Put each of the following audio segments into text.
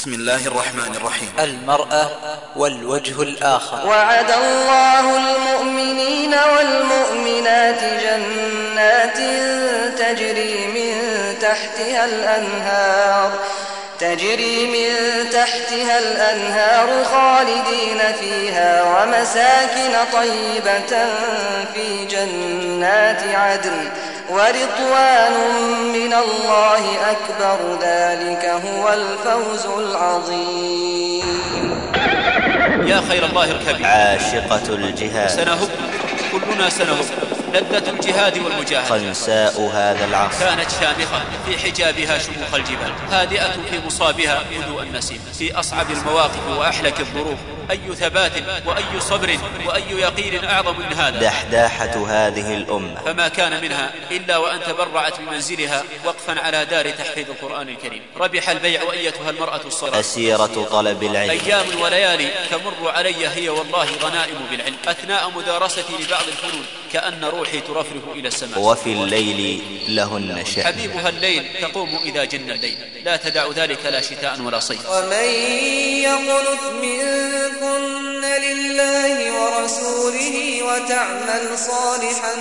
بسم الله الرحمن الرحيم. المرأة والوجه الآخر. وعد الله المؤمنين والمؤمنات جنات تجري من تحتها الأنهار خالدين فيها ومساكن طيبة في جنات عدن ورضوان من الله أكبر، ذلك هو الفوز العظيم. يا خير الله اركبي عاشقة الجهاد، سنهب كلنا سنهب لذة الجهاد والمجاهدة. خنساء هذا العصر كانت شامخة في حجابها شموخ الجبال، هادئة في مصابها هدوء النسيم، في أصعب المواقف وأحلك الظروف. أي ثبات وأي صبر وأي يقين أعظم من هذا. دحداحة هذه الأمة، فما كان منها إلا وأن تبرعت بمنزلها وقفا على دار تحفيظ القرآن الكريم. ربح البيع وأيتها المرأة الصالحة. أسيرة طلب العلم، أيام وليالي تمر علي هي والله غنائم بالعلم، أثناء مدارستي لبعض الفنون كأن روحي ترفرف إلى السماء. وفي الليل لهن شأن، حبيبها الليل تقوم إذا جن الليل، لا تدع ذلك لا شتاء ولا صيف. ومن يقنت منكن لله ورسوله وتعمل صالحا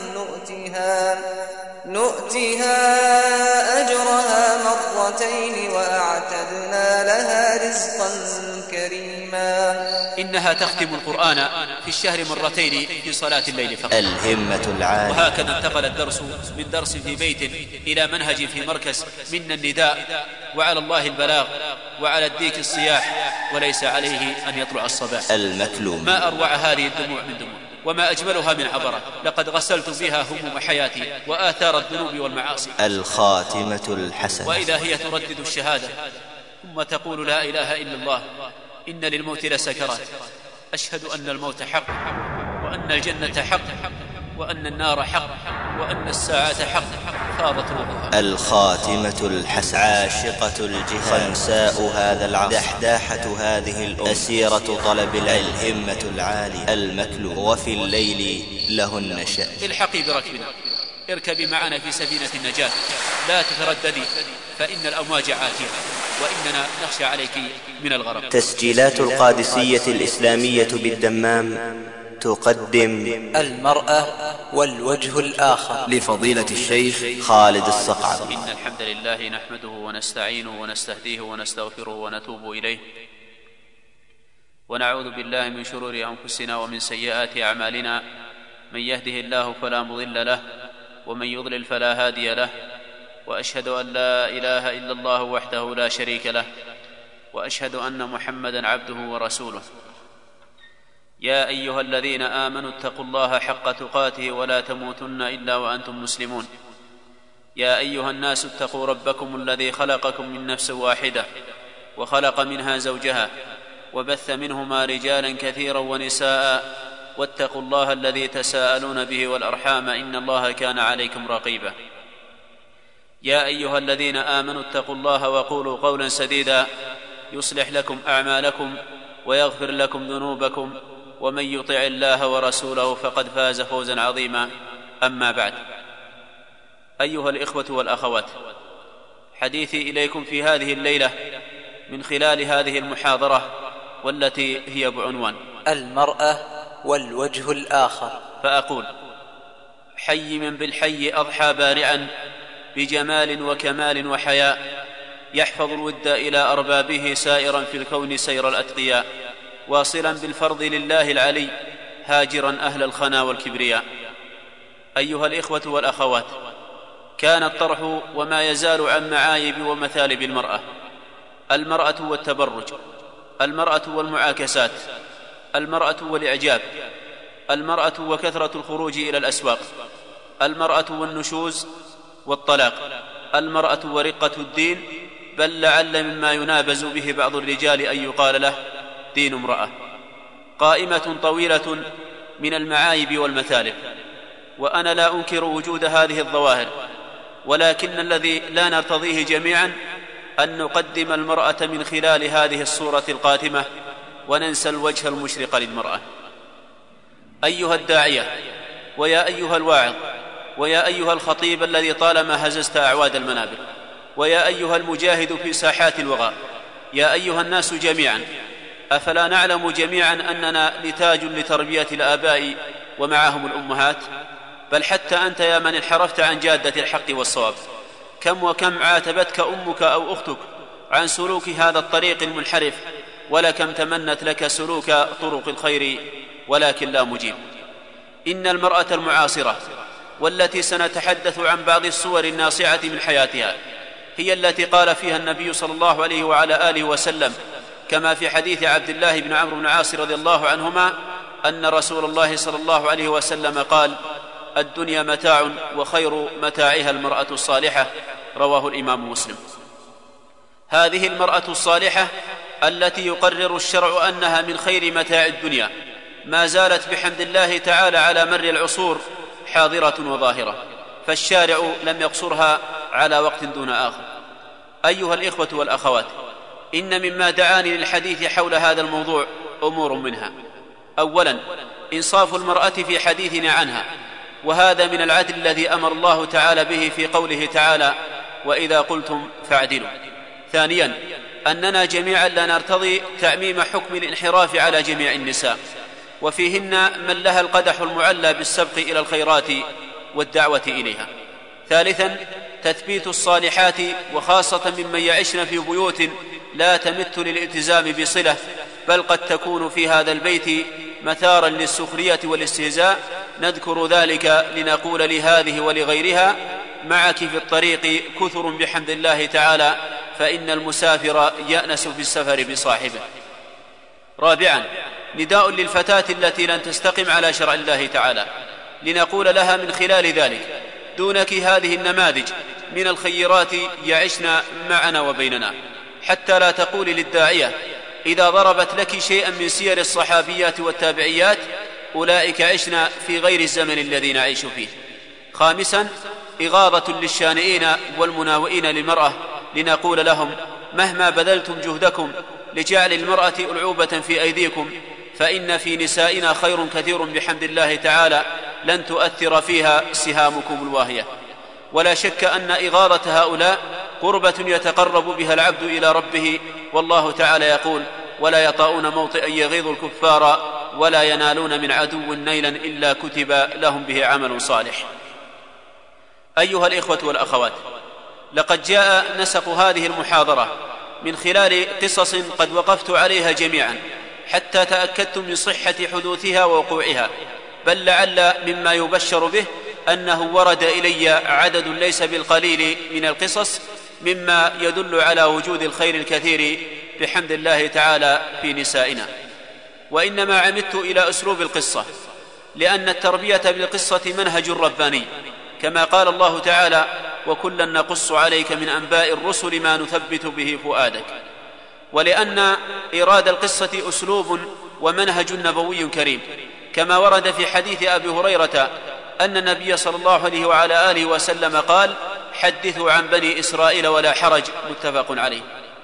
نؤتها أجرها مرتين وأعتدنا لها رزقا كريما. إنها تختم القرآن في الشهر مرتين في صلاة الليل فقط. الهمة العالية. وهكذا انتقل الدرس من درس في بيت إلى منهج في مركز. منا النداء وعلى الله البلاغ وعلى الديك الصياح وليس عليه أن يطلع الصباح. المكلوم. ما أروع هذه الدموع من دموع وما أجملها من عبرات، لقد غسلت فيها هموم حياتي وآثار الذنوب والمعاصي. الخاتمة الحسنة. وإذا هي تردد الشهادة ثم تقول لا إله إلا الله، إن للموت لسكرات، أشهد أن الموت حق وأن الجنة حق وأن النار حق وأن الساعة حق، فاضت روحها. الخاتمة الحسنة. عاشقة الجهاد، خنساء هذا العصر، دحداحة هذه الأمة، أسيرة طلب العلم، الهمة العالية، المكلوم. وفي الليل لهن شأن. الحقي بركبنا، اركبي معنا في سفينة النجاة، لا تترددي فإن الأمواج عاتية وإننا نخشى عليك من الغرق. تسجيلات القادسية الإسلامية بالدمام تقدم المرأة والوجه الآخر لفضيلة الشيخ خالد الصقعب. إن الحمد لله نحمده ونستعينه ونستهديه ونستغفره ونتوب إليه، ونعوذ بالله من شرور أنفسنا ومن سيئات أعمالنا، من يهده الله فلا مضل له ومن يضلل فلا هادي له، وأشهد أن لا إله إلا الله وحده لا شريك له، وأشهد أن محمدا عبده ورسوله. يا أيها الذين آمنوا اتقوا الله حق تقاته ولا تموتن إلا وأنتم مسلمون. يا أيها الناس اتقوا ربكم الذي خلقكم من نفس واحدة وخلق منها زوجها وبث منهما رجالا كثيرا ونساء، واتقوا الله الذي تساءلون به والأرحام إن الله كان عليكم رقيبا. يا أيها الذين آمنوا اتقوا الله وقولوا قولا سديدا يصلح لكم أعمالكم ويغفر لكم ذنوبكم، ومن يطع الله ورسوله فقد فاز فوزا عظيما. أما بعد، أيها الإخوة والأخوات، حديثي إليكم في هذه الليلة من خلال هذه المحاضرة والتي هي بعنوان المرأة والوجه الآخر. فأقول: حي من بالحي أضحى بارعا بجمال وكمال وحياء، يحفظ الود إلى أربابه سائرا في الكون سير الأتقياء، واصلا بالفرض لله العلي هاجرا أهل الخنا والكبرياء. أيها الإخوة والأخوات، كان الطرح وما يزال عن معايب ومثالب المرأة والتبرج، المرأة والمعاكسات، المرأة والإعجاب، المرأة وكثرة الخروج إلى الأسواق، المرأة والنشوز والطلاق، المرأة ورقة الدين، بل لعل مما ينابز به بعض الرجال أن يقال له دين امرأة. قائمة طويلة من المعايب والمثالب، وأنا لا أنكر وجود هذه الظواهر، ولكن الذي لا نرتضيه جميعا أن نقدم المرأة من خلال هذه الصورة القاتمة وننسى الوجه المشرق للمرأة. أيها الداعية، ويا أيها الواعظ، ويا أيها الخطيب الذي طالما هززت أعواد المنابر، ويا أيها المجاهد في ساحات الوغى، يا أيها الناس جميعا، أفلا نعلم جميعا أننا نتاج لتربية الآباء ومعهم الأمهات؟ بل حتى أنت يا من انحرفت عن جادة الحق والصواب، كم وكم عاتبتك أمك أو أختك عن سلوك هذا الطريق المنحرف، ولكم تمنت لك سلوك طرق الخير ولكن لا مجيب. إن المرأة المعاصرة والتي سنتحدث عن بعض الصور الناصعة من حياتها هي التي قال فيها النبي صلى الله عليه وعلى آله وسلم كما في حديث عبد الله بن عمرو بن العاص رضي الله عنهما أن رسول الله صلى الله عليه وسلم قال: الدنيا متاع وخير متاعها المرأة الصالحة، رواه الإمام مسلم. هذه المرأة الصالحة التي يقرر الشرع أنها من خير متاع الدنيا ما زالت بحمد الله تعالى على مر العصور حاضرة وظاهرة، فالشارع لم يقصرها على وقت دون آخر. أيها الإخوة والأخوات، إن مما دعاني للحديث حول هذا الموضوع أمور منها: أولا، إنصاف المرأة في حديثنا عنها، وهذا من العدل الذي أمر الله تعالى به في قوله تعالى: وإذا قلتم فاعدلوا. ثانيا، أننا جميعا لا نرتضي تعميم حكم الانحراف على جميع النساء، وفيهن من لها القدح المعلى بالسبق إلى الخيرات والدعوة إليها. ثالثا، تثبيت الصالحات وخاصة ممن يعشن في بيوت لا تمت للالتزام بصلة، بل قد تكون في هذا البيت مثارا للسخرية والاستهزاء، نذكر ذلك لنقول لهذه ولغيرها: معك في الطريق كثر بحمد الله تعالى، فإن المسافر يأنس في السفر بصاحبه. رابعا، نداء للفتاة التي لن تستقم على شرع الله تعالى، لنقول لها من خلال ذلك: دونك هذه النماذج من الخيرات يعشن معنا وبيننا، حتى لا تقول للداعية إذا ضربت لك شيئا من سير الصحابيات والتابعيات: أولئك عشنا في غير الزمن الذي نعيش فيه. خامسا، إغاظة للشانئين والمناوئين للمرأة، لنقول لهم: مهما بذلتم جهدكم لجعل المرأة ألعوبة في أيديكم، فإن في نسائنا خير كثير بحمد الله تعالى لن تؤثر فيها سهامكم الواهية. ولا شك أن إغاظة هؤلاء قربة يتقرب بها العبد إلى ربه، والله تعالى يقول: ولا يطؤون موطئا يغيظ الكفار ولا ينالون من عدو نيلا إلا كتب لهم به عمل صالح. أيها الإخوة والأخوات، لقد جاء نسق هذه المحاضرة من خلال قصص قد وقفت عليها جميعا حتى تأكدت من صحة حدوثها ووقوعها، بل لعل مما يبشر به أنه ورد إلي عدد ليس بالقليل من القصص مما يدل على وجود الخير الكثير بحمد الله تعالى في نسائنا. وإنما عمدت إلى أسلوب القصة لأن التربية بالقصة منهج رباني، كما قال الله تعالى: وكلا نقص عليك من أنباء الرسل ما نثبت به فؤادك. ولأن إيراد القصة أسلوب ومنهج نبوي كريم، كما ورد في حديث أبي هريرة أن النبي صلى الله عليه وعلى آله وسلم قال: حدثوا عن بني إسرائيل ولا حرج، متفق عليه.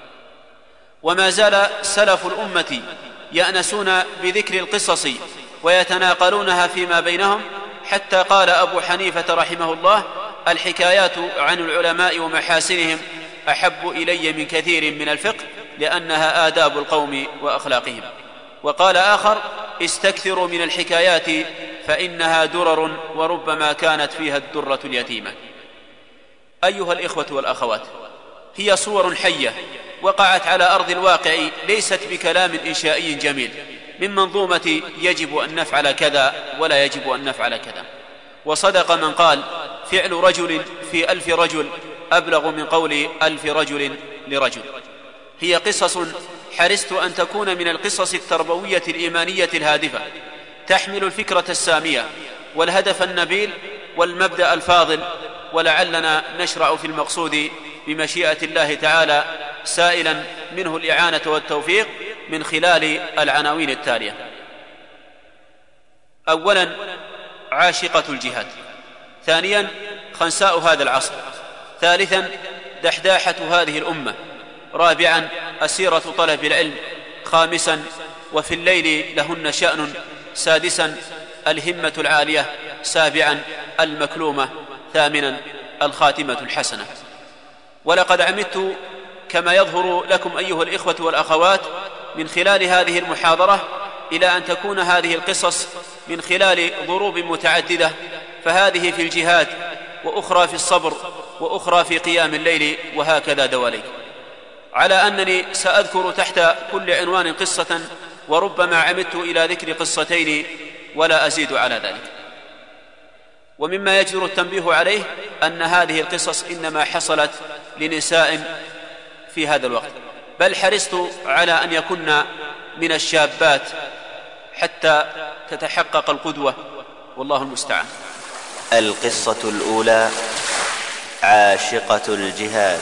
وما زال سلف الأمة يأنسون بذكر القصص ويتناقلونها فيما بينهم، حتى قال أبو حنيفة رحمه الله: الحكايات عن العلماء ومحاسنهم أحب إلي من كثير من الفقه، لأنها آداب القوم وأخلاقهم. وقال آخر: استكثروا من الحكايات فإنها درر، وربما كانت فيها الدرة اليتيمة. أيها الإخوة والأخوات، هي صور حية وقعت على أرض الواقع، ليست بكلام إنشائي جميل من منظومة يجب أن نفعل كذا ولا يجب أن نفعل كذا. وصدق من قال: فعل رجل في 1000 رجل أبلغ من قول 1000 رجل لرجل. هي قصص حرصت أن تكون من القصص التربوية الإيمانية الهادفة، تحمل الفكرة السامية والهدف النبيل والمبدأ الفاضل، ولعلنا نشرع في المقصود بمشيئة الله تعالى، سائلا منه الإعانة والتوفيق من خلال العناوين التالية: أولا، عاشقة الجهاد. ثانيا، خنساء هذا العصر. ثالثا، دحداحة هذه الأمة. رابعا، أسيرة طلب العلم. خامسا، وفي الليل لهن شأن. سادسا، الهمة العالية. سابعا، المكلومة. ثامنا، الخاتمة الحسنة. ولقد عمدت كما يظهر لكم أيها الإخوة والأخوات من خلال هذه المحاضرة، إلى أن تكون هذه القصص من خلال ضروب متعددة، فهذه في الجهاد، وأخرى في الصبر، وأخرى في قيام الليل، وهكذا دواليك، على أنني سأذكر تحت كل عنوان قصة، وربما عمدت إلى ذكر قصتين ولا أزيد على ذلك. ومما يجدر التنبيه عليه أن هذه القصص إنما حصلت لنساء في هذا الوقت، بل حرصت على أن يكن من الشابات حتى تتحقق القدوة، والله المستعان. القصة الأولى: عاشقة الجهاد.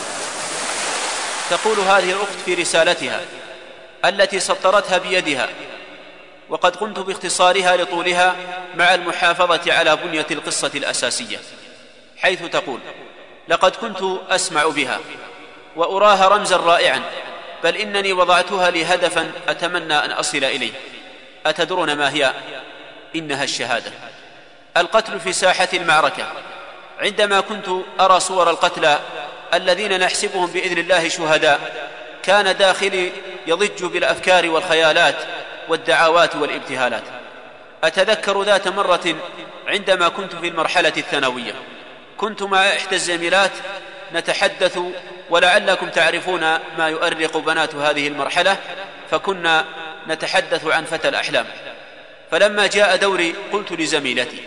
تقول هذه الأخت في رسالتها التي سطرتها بيدها، وقد قمت باختصارها لطولها مع المحافظة على بنية القصة الأساسية، حيث تقول: لقد كنت أسمع بها وأراها رمزا رائعا، بل إنني وضعتها لي هدفا أتمنى أن أصل إليه. أتدرون ما هي؟ إنها الشهادة، القتل في ساحة المعركة. عندما كنت أرى صور القتلى الذين نحسبهم بإذن الله شهداء، كان داخلي يضج بالأفكار والخيالات والدعوات والابتهالات. أتذكر ذات مرة عندما كنت في المرحلة الثانوية، كنت مع إحدى الزميلات نتحدث، ولعلكم تعرفون ما يؤرق بنات هذه المرحلة، فكنا نتحدث عن فتى الأحلام. فلما جاء دوري قلت لزميلتي: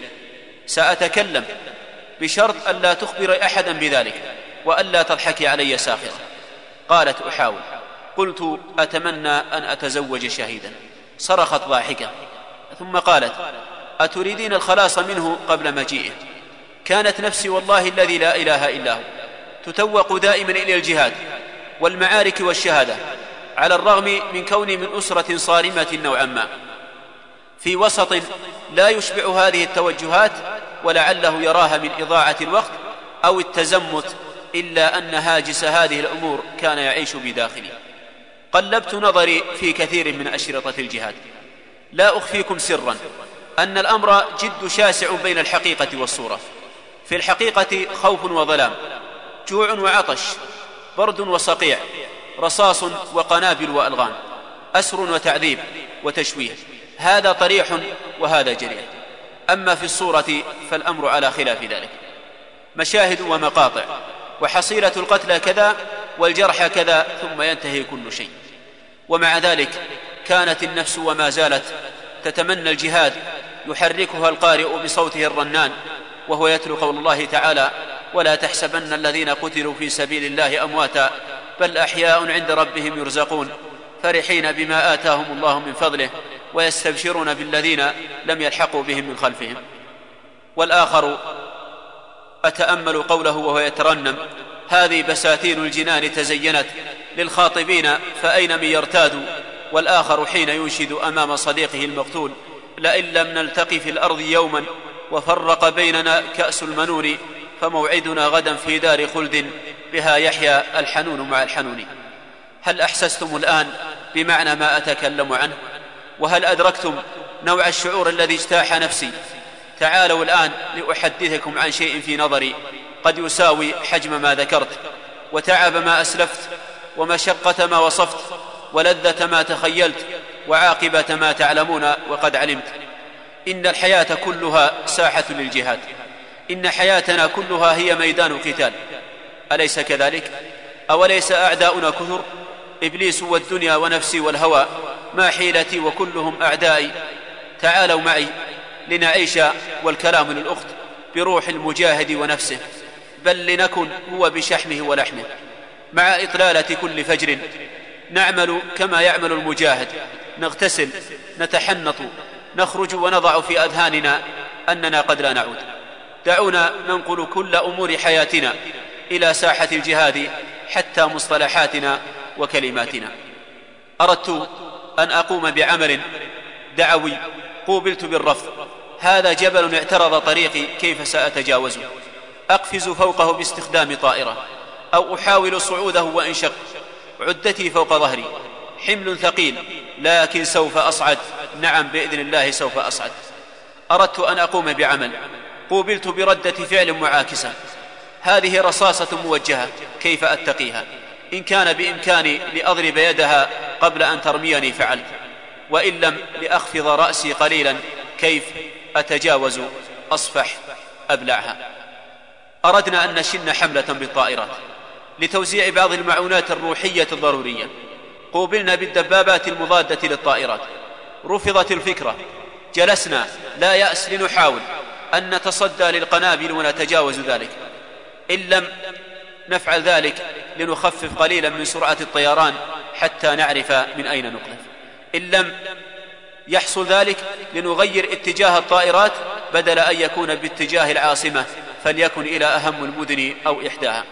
سأتكلم بشرط ألا تخبر أحدا بذلك، وألا تضحكي علي ساخرة. قالت: أحاول. قلت: أتمنى أن أتزوج شهيدا. صرخت ضاحكة، ثم قالت: أتريدين الخلاص منه قبل مجيئه؟ كانت نفسي والله الذي لا إله إلا هو تتوق دائما إلى الجهاد والمعارك والشهادة، على الرغم من كوني من أسرة صارمة نوعا ما، في وسط لا يشبع هذه التوجهات، ولعله يراها من إضاعة الوقت أو التزمت، إلا أن هاجس هذه الأمور كان يعيش بداخلي. قلبت نظري في كثير من أشرطة الجهاد. لا أخفيكم سرا أن الأمر جد شاسع بين الحقيقة والصورة. في الحقيقة خوف وظلام، جوع وعطش، برد وصقيع، رصاص وقنابل وألغام، أسر وتعذيب وتشويه، هذا طريح وهذا جريح. أما في الصورة فالأمر على خلاف ذلك، مشاهد ومقاطع، وحصيلة القتلى كذا والجرح كذا، ثم ينتهي كل شيء. ومع ذلك كانت النفس وما زالت تتمنى الجهاد، يحركها القارئ بصوته الرنان وهو يتلو قول الله تعالى: ولا تحسبن الذين قتلوا في سبيل الله أمواتا بل أحياء عند ربهم يرزقون فرحين بما آتاهم الله من فضله ويستبشرون بالذين لم يلحقوا بهم من خلفهم. والآخر أتأمل قوله وهو يترنم: هذه بساتين الجنان تزينت للخاطبين فأين من يرتاد. والآخر حين ينشد أمام صديقه المقتول: لئن لم نلتقي في الأرض يوما وفرق بيننا كأس المنون فموعدنا غدا في دار خلد بها يحيا الحنون مع الحنون. هل أحسستم الآن بمعنى ما أتكلم عنه؟ وهل أدركتم نوع الشعور الذي اجتاح نفسي؟ تعالوا الآن لأحدثكم عن شيء في نظري قد يساوي حجم ما ذكرت، وتعب ما أسلفت، ومشقة ما وصفت، ولذة ما تخيلت، وعاقبة ما تعلمون وقد علمت. إن الحياة كلها ساحة للجهاد، إن حياتنا كلها هي ميدان قتال، أليس كذلك؟ أوليس أعداؤنا كثر؟ إبليس والدنيا ونفسي والهوى ما حيلتي وكلهم أعدائي. تعالوا معي لنعيش، والكلام للأخت، بروح المجاهد ونفسه، بل لنكن هو بشحمه ولحمه. مع إطلالة كل فجر نعمل كما يعمل المجاهد، نغتسل، نتحنط، نخرج ونضع في أذهاننا أننا قد لا نعود. دعونا ننقل كل أمور حياتنا إلى ساحة الجهاد، حتى مصطلحاتنا وكلماتنا. أردت أن أقوم بعمل دعوي، قوبلت بالرفض. هذا جبل اعترض طريقي، كيف سأتجاوزه؟ أقفز فوقه باستخدام طائرة، أو أحاول صعوده وإن شق. عدتي فوق ظهري، حمل ثقيل، لكن سوف أصعد، نعم بإذن الله سوف أصعد. أردت أن أقوم بعمل، قوبلت بردة فعل معاكسة. هذه رصاصة موجهة، كيف أتقيها؟ إن كان بإمكاني لأضرب يدها قبل أن ترميني فعلت، وإن لم لأخفض رأسي قليلا، كيف أتجاوز أصفح أبلعها. أردنا أن نشن حملة بالطائرات لتوزيع بعض المعونات الروحية الضرورية، قوبلنا بالدبابات المضادة للطائرات، رفضت الفكرة، جلسنا لا يأس لنحاول أن نتصدى للقنابل ونتجاوز ذلك. إن لم نفعل ذلك لنخفف قليلا من سرعة الطيران حتى نعرف من أين نقذف. إن لم يحصل ذلك لنغير اتجاه الطائرات، بدل أن يكون باتجاه العاصمة فليكن إلى أهم المدن أو إحداها.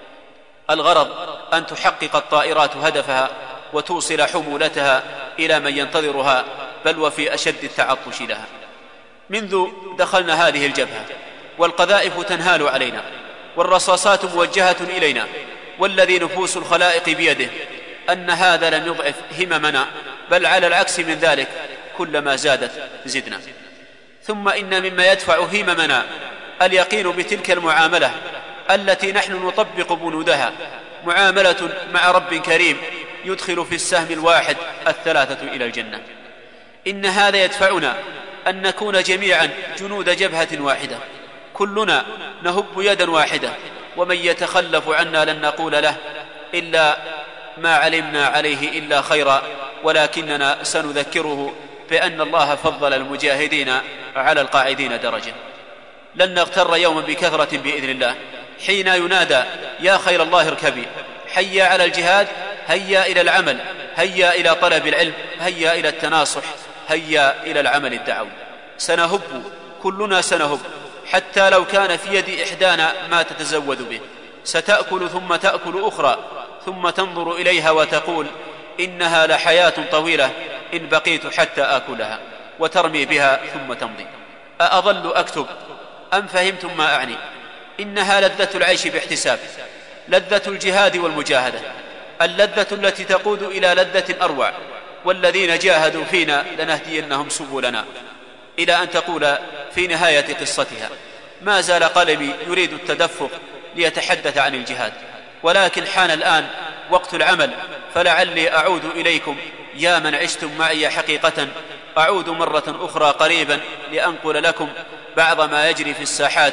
الغرض أن تحقق الطائرات هدفها وتوصل حمولتها إلى من ينتظرها، بل وفي أشد التعطش لها. منذ دخلنا هذه الجبهة والقذائف تنهال علينا والرصاصات موجهة إلينا، والذي نفوس الخلائق بيده، أن هذا لم يضعف هممنا، بل على العكس من ذلك كلما زادت زدنا. ثم إن مما يدفع هممنا اليقين بتلك المعاملة التي نحن نطبق بنودها، معاملة مع رب كريم يدخل في السهم الواحد 3 إلى الجنة. إن هذا يدفعنا أن نكون جميعا جنود جبهة واحدة، كلنا نهب يدا واحدة، ومن يتخلف عنا لن نقول له إلا ما علمنا عليه إلا خيرا، ولكننا سنذكره بأن الله فضل المجاهدين على القاعدين درجة. لن نغتر يوما بكثرة بإذن الله، حين ينادى يا خير الله اركبي، حيا على الجهاد، هيا إلى العمل، هيا إلى طلب العلم، هيا إلى التناصح، هيا إلى العمل الدعوي. سنهب، كلنا سنهب، حتى لو كان في يد إحدانا ما تتزود به. ستأكل ثم تأكل أخرى، ثم تنظر إليها وتقول إنها لحياة طويلة إن بقيت حتى آكلها، وترمي بها ثم تمضي. أأظل أكتب أم فهمتم ما أعني؟ إنها لذة العيش باحتساب، لذة الجهاد والمجاهدة، اللذة التي تقود إلى لذة أروع. والذين جاهدوا فينا لنهدينهم سبلنا، إلى أن تقول في نهاية قصتها ما زال قلبي يريد التدفق ليتحدث عن الجهاد، ولكن حان الآن وقت العمل، فلعلي أعود إليكم يا من عشتم معي حقيقة. أعود مرة أخرى قريبا لأنقل لكم بعض ما يجري في الساحات،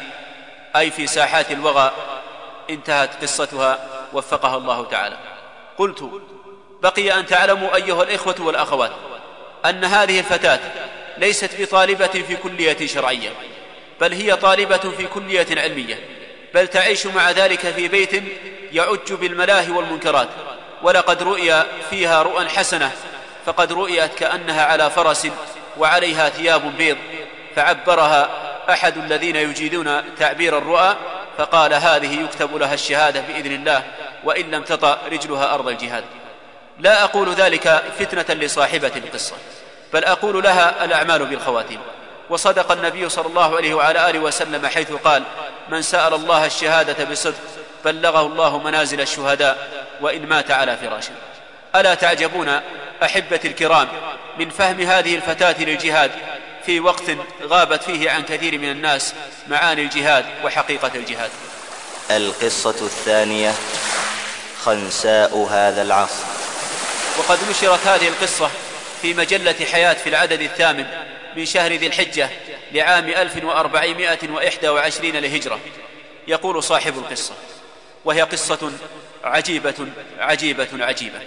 أي في ساحات الوغى. انتهت قصتها وفقها الله تعالى. قلت بقي أن تعلموا أيها الإخوة والأخوات أن هذه الفتاة ليست بطالبة في كلية شرعية، بل هي طالبة في كلية علمية، بل تعيش مع ذلك في بيت يعج بالملاهي والمنكرات. ولقد رؤي فيها رؤى حسنة، فقد رؤيت كأنها على فرس وعليها ثياب بيض، فعبرها أحد الذين يجيدون تعبير الرؤى فقال هذه يكتب لها الشهادة بإذن الله، وإن لم تطأ رجلها أرض الجهاد. لا أقول ذلك فتنة لصاحبة القصة، بل أقول لها الأعمال بالخواتيم. وصدق النبي صلى الله عليه وعلى آله وسلم حيث قال من سأل الله الشهادة بصدق بلغه الله منازل الشهداء وإن مات على فراشه. ألا تعجبون أحبتي الكرام من فهم هذه الفتاة للجهاد في وقت غابت فيه عن كثير من الناس معاني الجهاد وحقيقة الجهاد. القصة الثانية: خنساء هذا العصر. وقد نشرت هذه القصة في مجلة حياة في العدد 8 من شهر ذي الحجة لعام 1421 للهجرة. يقول صاحب القصة، وهي قصة عجيبة عجيبة عجيبة،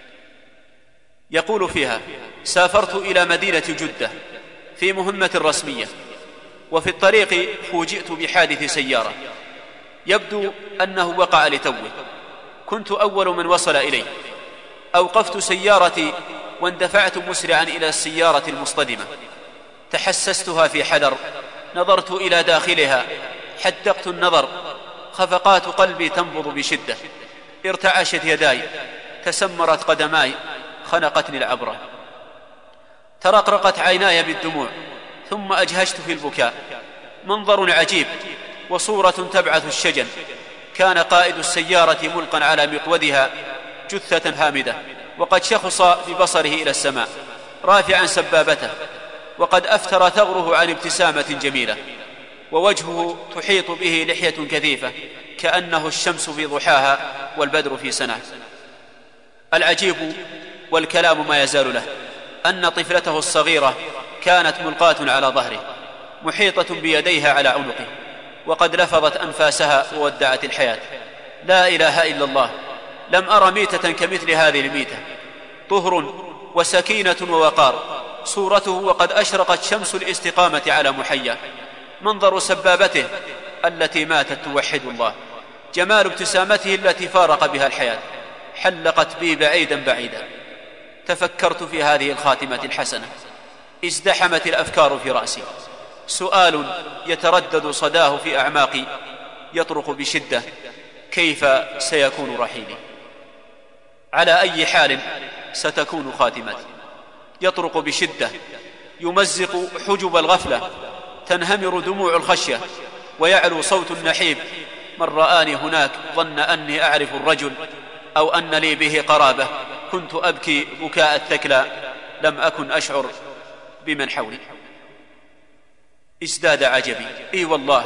يقول فيها: سافرت إلى مدينة جدة في مهمة رسمية، وفي الطريق فوجئت بحادث سيارة يبدو أنه وقع لتوه. كنت أول من وصل إليه. أوقفت سيارتي واندفعت مسرعا إلى السيارة المصطدمة، تحسستها في حذر، نظرت إلى داخلها، حدقت النظر، خفقات قلبي تنبض بشدة، ارتعشت يداي، تسمرت قدماي، خنقتني العبرة، ترقرقت عيناي بالدموع، ثم أجهشت في البكاء. منظر عجيب وصورة تبعث الشجن. كان قائد السيارة ملقا على مقودها جثة هامدة، وقد شخص ببصره إلى السماء رافعا سبابته، وقد أفتر ثغره عن ابتسامة جميلة، ووجهه تحيط به لحية كثيفة كأنه الشمس في ضحاها والبدر في سناه. العجيب والكلام ما يزال له أن طفلته الصغيرة كانت ملقاة على ظهره محيطة بيديها على عنقه، وقد لفظت أنفاسها وودعت الحياة. لا إله إلا الله، لم أرى ميتة كمثل هذه الميتة، طهر وسكينة ووقار، صورته وقد أشرقت شمس الاستقامة على محياه، منظر سبابته التي ماتت توحد الله، جمال ابتسامته التي فارق بها الحياة، حلقت بي بعيدا بعيدا. تفكرت في هذه الخاتمة الحسنة، ازدحمت الأفكار في رأسي، سؤال يتردد صداه في أعماقي يطرق بشدة: كيف سيكون رحيلي؟ على أي حال ستكون خاتمتي؟ يطرق بشدة، يمزق حجب الغفلة، تنهمر دموع الخشية، ويعلو صوت النحيب: من رآني هناك ظن أني أعرف الرجل أو أن لي به قرابة، كنت أبكي بكاء الثكلى، لم أكن أشعر بمن حولي. ازداد عجبي، إي والله،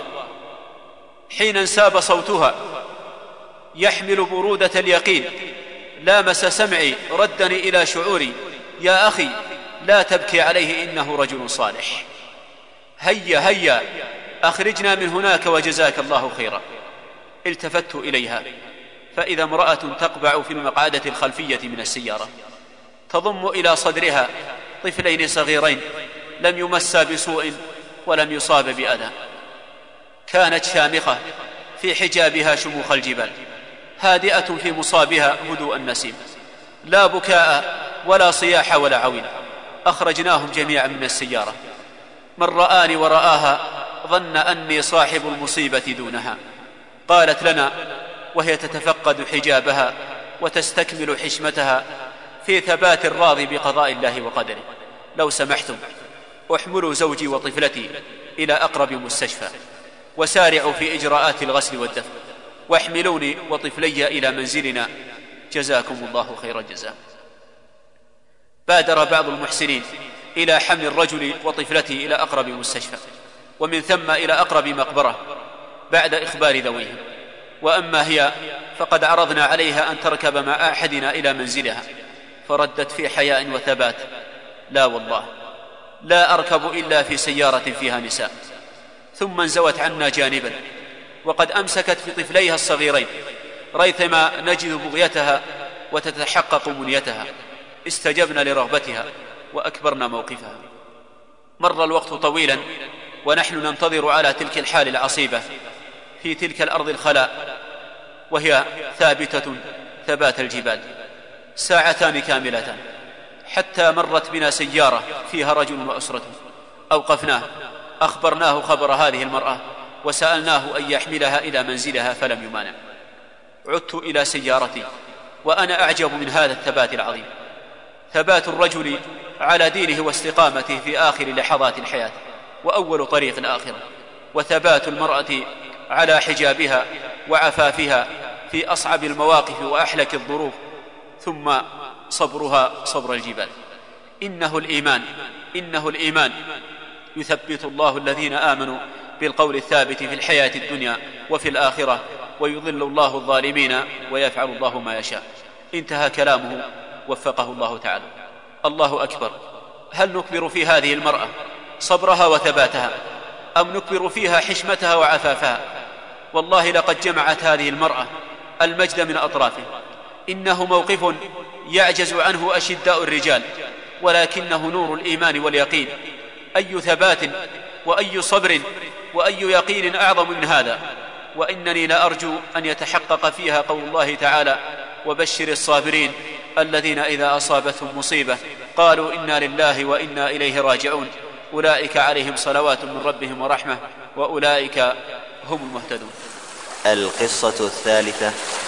حين انساب صوتها يحمل برودة اليقين، لامس سمعي ردني إلى شعوري: يا أخي لا تبكي عليه، إنه رجل صالح، هيا هيا أخرجنا من هناك وجزاك الله خيرا. التفت إليها فإذا امرأة تقبع في المقعدة الخلفية من السيارة، تضم إلى صدرها طفلين صغيرين لم يمسا بسوء ولم يصاب بأذى. كانت شامخة في حجابها شموخ الجبال، هادئة في مصابها هدوء النسيم، لا بكاء ولا صياح ولا عويل. أخرجناهم جميعا من السيارة. من رآني ورآها ظن أني صاحب المصيبة دونها. قالت لنا وهي تتفقد حجابها وتستكمل حشمتها في ثبات الراضي بقضاء الله وقدره: لو سمحتم احملوا زوجي وطفلتي إلى أقرب مستشفى، وسارعوا في إجراءات الغسل والدفن، واحملوني وطفلي إلى منزلنا، جزاكم الله خير الجزاء. بادر بعض المحسنين إلى حمل الرجل وطفلته إلى أقرب مستشفى، ومن ثم إلى أقرب مقبرة بعد إخبار ذويهم. وأما هي فقد عرضنا عليها أن تركب مع أحدنا إلى منزلها، فردت في حياء وثبات: لا والله، لا أركب إلا في سيارة فيها نساء. ثم انزوت عنا جانبا، وقد أمسكت في طفليها الصغيرين ريثما نجد بغيتها وتتحقق منيتها. استجبنا لرغبتها وأكبرنا موقفها. مر الوقت طويلا ونحن ننتظر على تلك الحال العصيبة في تلك الأرض الخلاء، وهي ثابتة ثبات الجبال، ساعتان كاملتان، حتى مرت بنا سيارة فيها رجل وأسرته. أوقفناه، أخبرناه خبر هذه المرأة، وسألناه أن يحملها إلى منزلها فلم يمانع. عدت إلى سيارتي وأنا أعجب من هذا الثبات العظيم، ثبات الرجل على دينه واستقامته في آخر لحظات الحياة وأول طريق الآخرة، وثبات المرأة على حجابها وعفافها في أصعب المواقف وأحلك الظروف، ثم صبرها صبر الجبال. إنه الإيمان يثبت الله الذين آمنوا بالقول الثابت في الحياة الدنيا وفي الآخرة، ويضل الله الظالمين ويفعل الله ما يشاء. انتهى كلامه وفقه الله تعالى. الله أكبر. هل نكبر في هذه المرأة صبرها وثباتها، أم نكبر فيها حشمتها وعفافها؟ والله لقد جمعت هذه المرأة المجد من أطرافه. إنه موقف يعجز عنه أشداء الرجال، ولكنه نور الإيمان واليقين. أي ثبات وأي صبر وأي يقين أعظم من هذا. وإنني لأرجو أن يتحقق فيها قول الله تعالى: وبشر الصابرين الذين إذا أصابتهم مصيبة قالوا إنا لله وإنا إليه راجعون، أولئك عليهم صلوات من ربهم ورحمة وأولئك هم المهتدون. القصة الثالثة: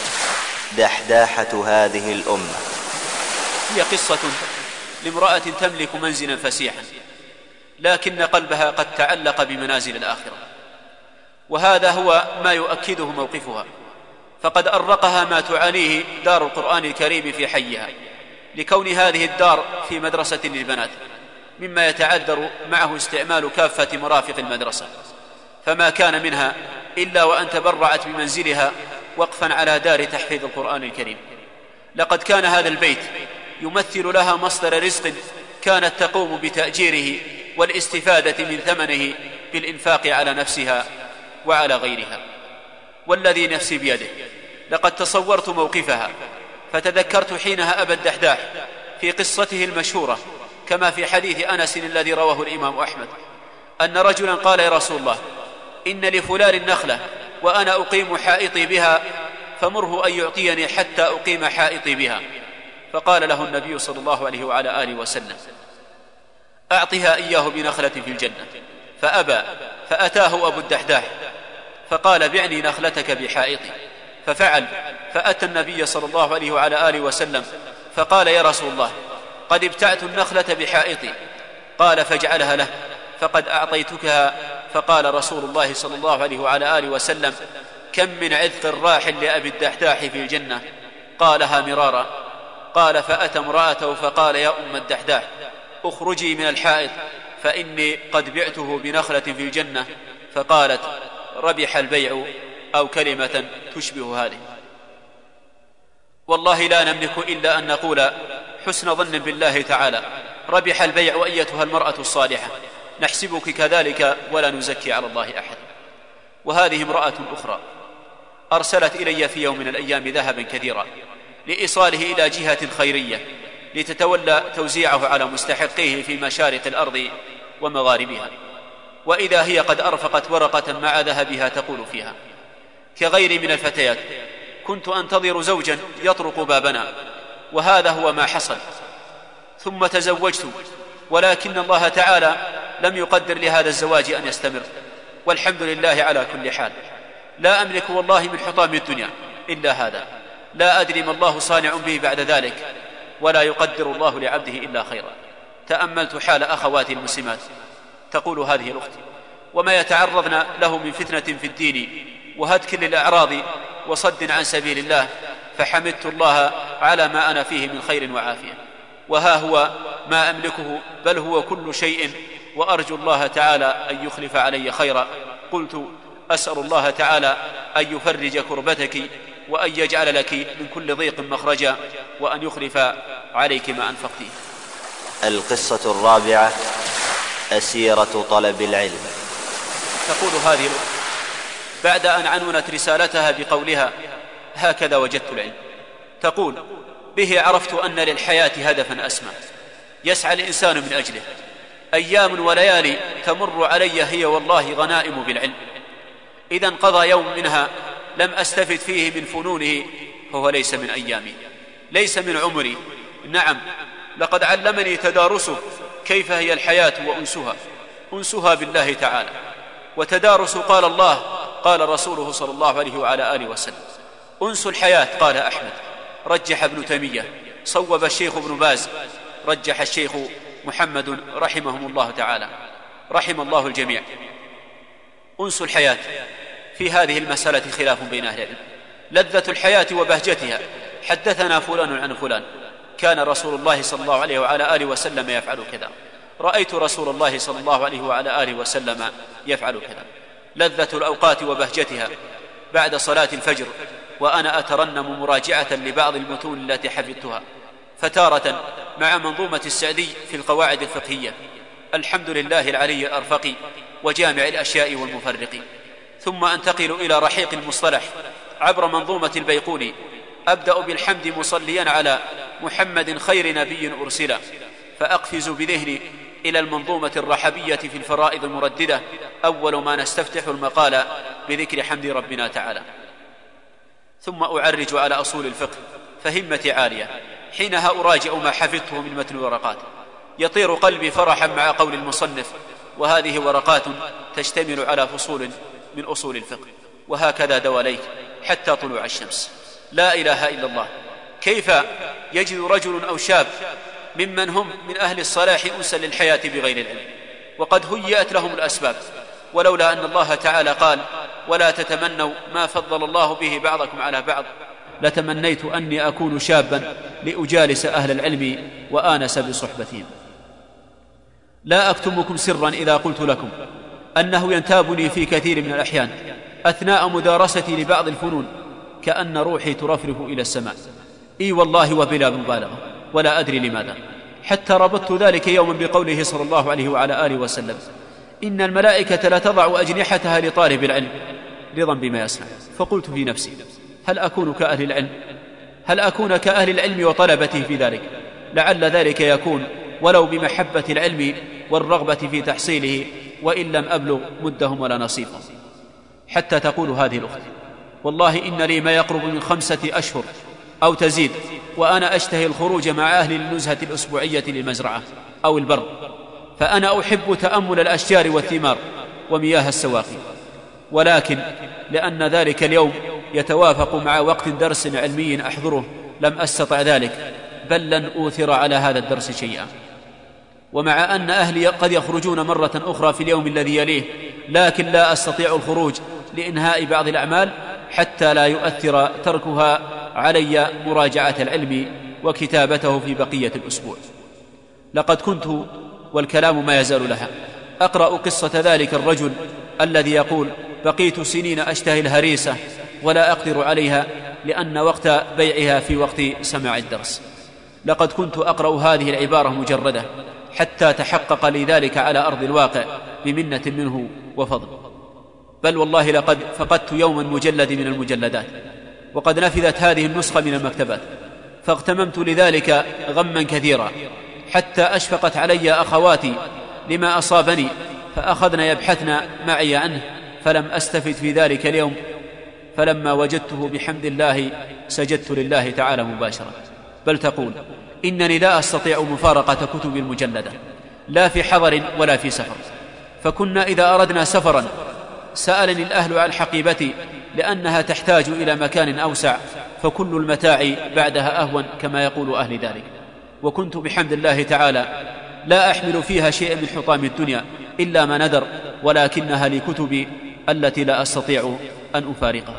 دحداحة هذه الأمة. هي قصة لامرأة تملك منزلا فسيحا، لكن قلبها قد تعلق بمنازل الآخرة، وهذا هو ما يؤكده موقفها. فقد أرقها ما تعانيه دار القرآن الكريم في حيها، لكون هذه الدار في مدرسة للبنات، مما يتعذر معه استعمال كافة مرافق المدرسة، فما كان منها إلا وأن تبرعت بمنزلها وقفا على دار تحفيظ القرآن الكريم. لقد كان هذا البيت يمثل لها مصدر رزق كانت تقوم بتأجيره والاستفادة من ثمنه بالإنفاق على نفسها وعلى غيرها. والذي نفسي بيده لقد تصورت موقفها فتذكرت حينها أبا الدحداح في قصته المشهورة كما في حديث أنس الذي رواه الإمام أحمد أن رجلا قال: يا رسول الله، إن لفلان النخلة وأنا أقيم حائطي بها، فمره أن يعطيني حتى أقيم حائطي بها. فقال له النبي صلى الله عليه وعلى آله وسلم: أعطها إياه بنخلة في الجنة. فأبى، فأتاه أبو الدحداح فقال: بعني نخلتك بحائطي. ففعل، فأتى النبي صلى الله عليه وعلى آله وسلم فقال: يا رسول الله، قد ابتعت النخلة بحائطي. قال: فاجعلها له، فقد أعطيتكها. فقال رسول الله صلى الله عليه وعلى آله وسلم: كم من عذق راح لأبي الدحداح في الجنة. قالها مرارا. قال: فأتى امرأته فقال: يا أم الدحداح، اخرجي من الحائط فإني قد بعته بنخلة في الجنة. فقالت: ربح البيع، أو كلمة تشبه هذه. والله لا نملك إلا أن نقول حسن ظن بالله تعالى: ربح البيع أيتها المرأة الصالحة، نحسبك كذلك ولا نزكي على الله أحد. وهذه امرأة أخرى أرسلت إلي في يوم من الأيام ذهبا كثيرا لإيصاله إلى جهة خيرية لتتولى توزيعه على مستحقيه في مشارق الأرض ومغاربها. وإذا هي قد أرفقت ورقة مع ذهبها تقول فيها: كغيري من الفتيات كنت أنتظر زوجا يطرق بابنا، وهذا هو ما حصل، ثم تزوجت، ولكن الله تعالى لم يقدر لهذا الزواج أن يستمر، والحمد لله على كل حال. لا أملك والله من حطام الدنيا إلا هذا، لا أدري ما الله صانع به بعد ذلك، ولا يقدر الله لعبده إلا خيرا. تأملت حال أخواتي المسلمات، تقول هذه الأخت: وما يتعرضن له من فتنة في الدين وهتك للأعراض وصد عن سبيل الله، فحمدت الله على ما أنا فيه من خير وعافية، وها هو ما أملكه، بل هو كل شيء، وأرجو الله تعالى أن يخلف علي خيرا. قلت: أسأل الله تعالى أن يفرج كربتك، وأن يجعل لك من كل ضيق مخرجا، وأن يخلف عليك ما أنفقتيه. القصة الرابعة: أسيرة طلب العلم. تقول هذه الأخت بعد أن عنونت رسالتها بقولها: هكذا وجدت العلم، تقول: به عرفت أن للحياة هدفا أسمى يسعى الإنسان من أجله. أيام وليالي تمر علي هي والله غنائم بالعلم، إذا انقضى يوم منها لم أستفد فيه من فنونه فهو ليس من أيامي، ليس من عمري. نعم، لقد علمني تدارسه كيف هي الحياة وأنسها بالله تعالى. وتدارس قال الله قال رسوله صلى الله عليه وعلى آله وسلم. أنس الحياة قال أحمد، رجح ابن تيمية، صوب الشيخ ابن باز، رجح الشيخ محمد رحمهم الله تعالى، رحم الله الجميع. أنس الحياة في هذه المسألة خلاف بين أهل العلم. لذة الحياة وبهجتها، حدثنا فلان عن فلان، كان رسول الله صلى الله عليه وعلى آله وسلم يفعل كذا، رأيت رسول الله صلى الله عليه وعلى آله وسلم يفعل كذا. لذة الأوقات وبهجتها بعد صلاة الفجر وأنا أترنم مراجعة لبعض المتون التي حفظتها، فتارة مع منظومة السعدي في القواعد الفقهية، الحمد لله العلي الأرفق وجامع الأشياء والمفرق، ثم أنتقل إلى رحيق المصطلح عبر منظومة البيقوني، أبدأ بالحمد مصليا على محمد خير نبي أرسل، فأقفز بذهني إلى المنظومة الرحبية في الفرائض المرددة، أول ما نستفتح المقال بذكر حمد ربنا تعالى، ثم أعرج على أصول الفقه فهمتي عالية، حينها أراجع ما حفظته من متن ورقات، يطير قلبي فرحا مع قول المصنف: وهذه ورقات تشتمل على فصول من أصول الفقه، وهكذا دواليك حتى طلوع الشمس. لا إله إلا الله، كيف يجد رجل أو شاب ممن هم من أهل الصلاح أنسا للحياة بغير العلم، وقد هيأت لهم الأسباب، ولولا أن الله تعالى قال: ولا تتمنوا ما فضل الله به بعضكم على بعض، لتمنيت أني أكون شابا لأجالس أهل العلم وآنس بصحبتهم. لا أكتمكم سرا إذا قلت لكم أنه ينتابني في كثير من الأحيان أثناء مدارستي لبعض الفنون كأن روحي ترفرف إلى السماء، إي والله وبلا مبالغة، ولا أدري لماذا، حتى ربطت ذلك يوما بقوله صلى الله عليه وعلى آله وسلم: إن الملائكة لا تضع أجنحتها لطالب العلم رضا بما يصنع. فقلت في نفسي: هل أكون كأهل العلم؟ هل أكون كأهل العلم وطلبته في ذلك؟ لعل ذلك يكون ولو بمحبة العلم والرغبة في تحصيله، وإن لم أبلغ مدهم ولا نصيفهم. حتى تقول هذه الأخت: والله إن لي ما يقرب من 5 أشهر أو تزيد، وأنا أشتهي الخروج مع أهلي للنزهة الأسبوعية للمزرعة أو البر، فأنا أحب تأمل الأشجار والثمار ومياه السواقي، ولكن لأن ذلك اليوم يتوافق مع وقت درس علمي أحضره لم أستطع ذلك، بل لن أوثر على هذا الدرس شيئا. ومع أن أهلي قد يخرجون مرة أخرى في اليوم الذي يليه، لكن لا أستطيع الخروج لإنهاء بعض الأعمال حتى لا يؤثر تركها علي مراجعة العلم وكتابته في بقية الأسبوع. لقد كنت، والكلام ما يزال لها، أقرأ قصة ذلك الرجل الذي يقول: بقيت سنين أشتهي الهريسة ولا أقدر عليها لأن وقت بيعها في وقت سماع الدرس. لقد كنت أقرأ هذه العبارة مجردة حتى تحقق لي ذلك على أرض الواقع بمنة منه وفضل. بل والله لقد فقدت يوما مجلد من المجلدات، وقد نفذت هذه النسخة من المكتبات، فاغتممت لذلك غما كثيرا، حتى أشفقت علي أخواتي لما أصابني، فأخذن يبحثن معي عنه، فلم أستفد في ذلك اليوم. فلما وجدته بحمد الله سجدت لله تعالى مباشرة. بل تقول: إنني لا أستطيع مفارقة كتب المجلدة، لا في حضر ولا في سفر. فكنا إذا أردنا سفرا سألني الأهل عن حقيبتي لأنها تحتاج إلى مكان أوسع، فكل المتاع بعدها أهون كما يقول أهل ذلك. وكنت بحمد الله تعالى لا أحمل فيها شيئا من حطام الدنيا إلا ما ندر، ولكنها لكتبي التي لا أستطيع أن أفارقها.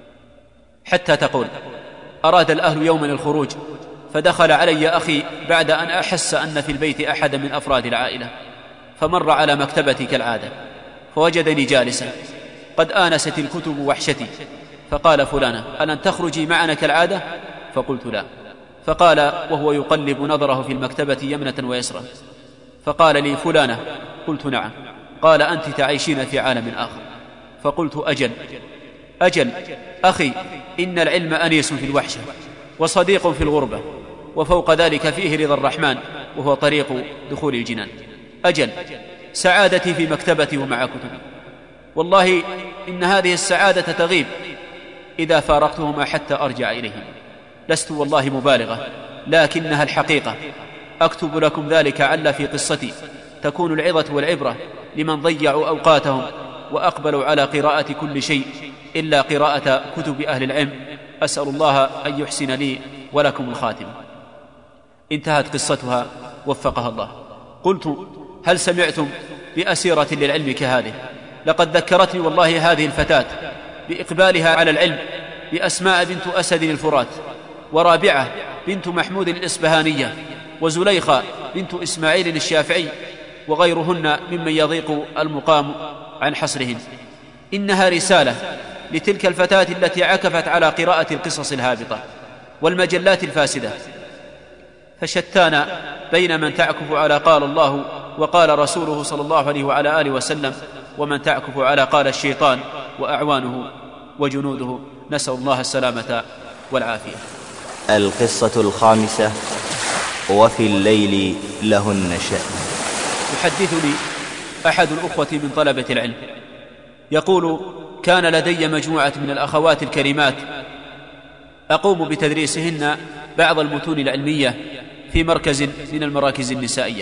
حتى تقول: أراد الأهل يوما الخروج، فدخل علي أخي بعد أن أحس أن في البيت أحدا من أفراد العائلة، فمر على مكتبتي كالعادة، فوجدني جالسا قد آنست الكتب وحشتي، فقال: فلانة، ألن تخرجي معنا كالعادة؟ فقلت: لا. فقال وهو يقلب نظره في المكتبة يمنة ويسرى، فقال لي: فلانة؟ قلت: نعم. قال: أنت تعيشين في عالم آخر. فقلت: أجل أخي، إن العلم أنيس في الوحشة وصديق في الغربة، وفوق ذلك فيه رضا الرحمن وهو طريق دخول الجنان. أجل، سعادتي في مكتبتي ومع كتبي، والله إن هذه السعادة تغيب إذا فارقتهما حتى أرجع إليهم. لست والله مبالغة، لكنها الحقيقة. أكتب لكم ذلك عل في قصتي تكون العظة والعبرة لمن ضيعوا أوقاتهم وأقبلوا على قراءة كل شيء إلا قراءة كتب أهل العلم. أسأل الله أن يحسن لي ولكم الخاتمة. انتهت قصتها وفقها الله. قلت: هل سمعتم بأسيرة للعلم كهذه؟ لقد ذكرتني والله هذه الفتاة بإقبالها على العلم بأسماء بنت أسد الفرات، ورابعة بنت محمود الإسبهانية، وزليخة بنت إسماعيل الشافعي، وغيرهن ممن يضيق المقام عن حصرهن. إنها رسالة لتلك الفتاة التي عكفت على قراءة القصص الهابطة والمجلات الفاسدة، فشتان بين من تعكف على قال الله وقال رسوله صلى الله عليه وعلى آله وسلم، ومن تعكف على قال الشيطان وأعوانه وجنوده. نسأل الله السلامة والعافية. القصة 5: وفي الليل لهن شأن. يحدثني أحد الأخوة من طلبة العلم يقول: كان لدي مجموعة من الأخوات الكريمات أقوم بتدريسهن بعض المتون العلمية في مركز من المراكز النسائية.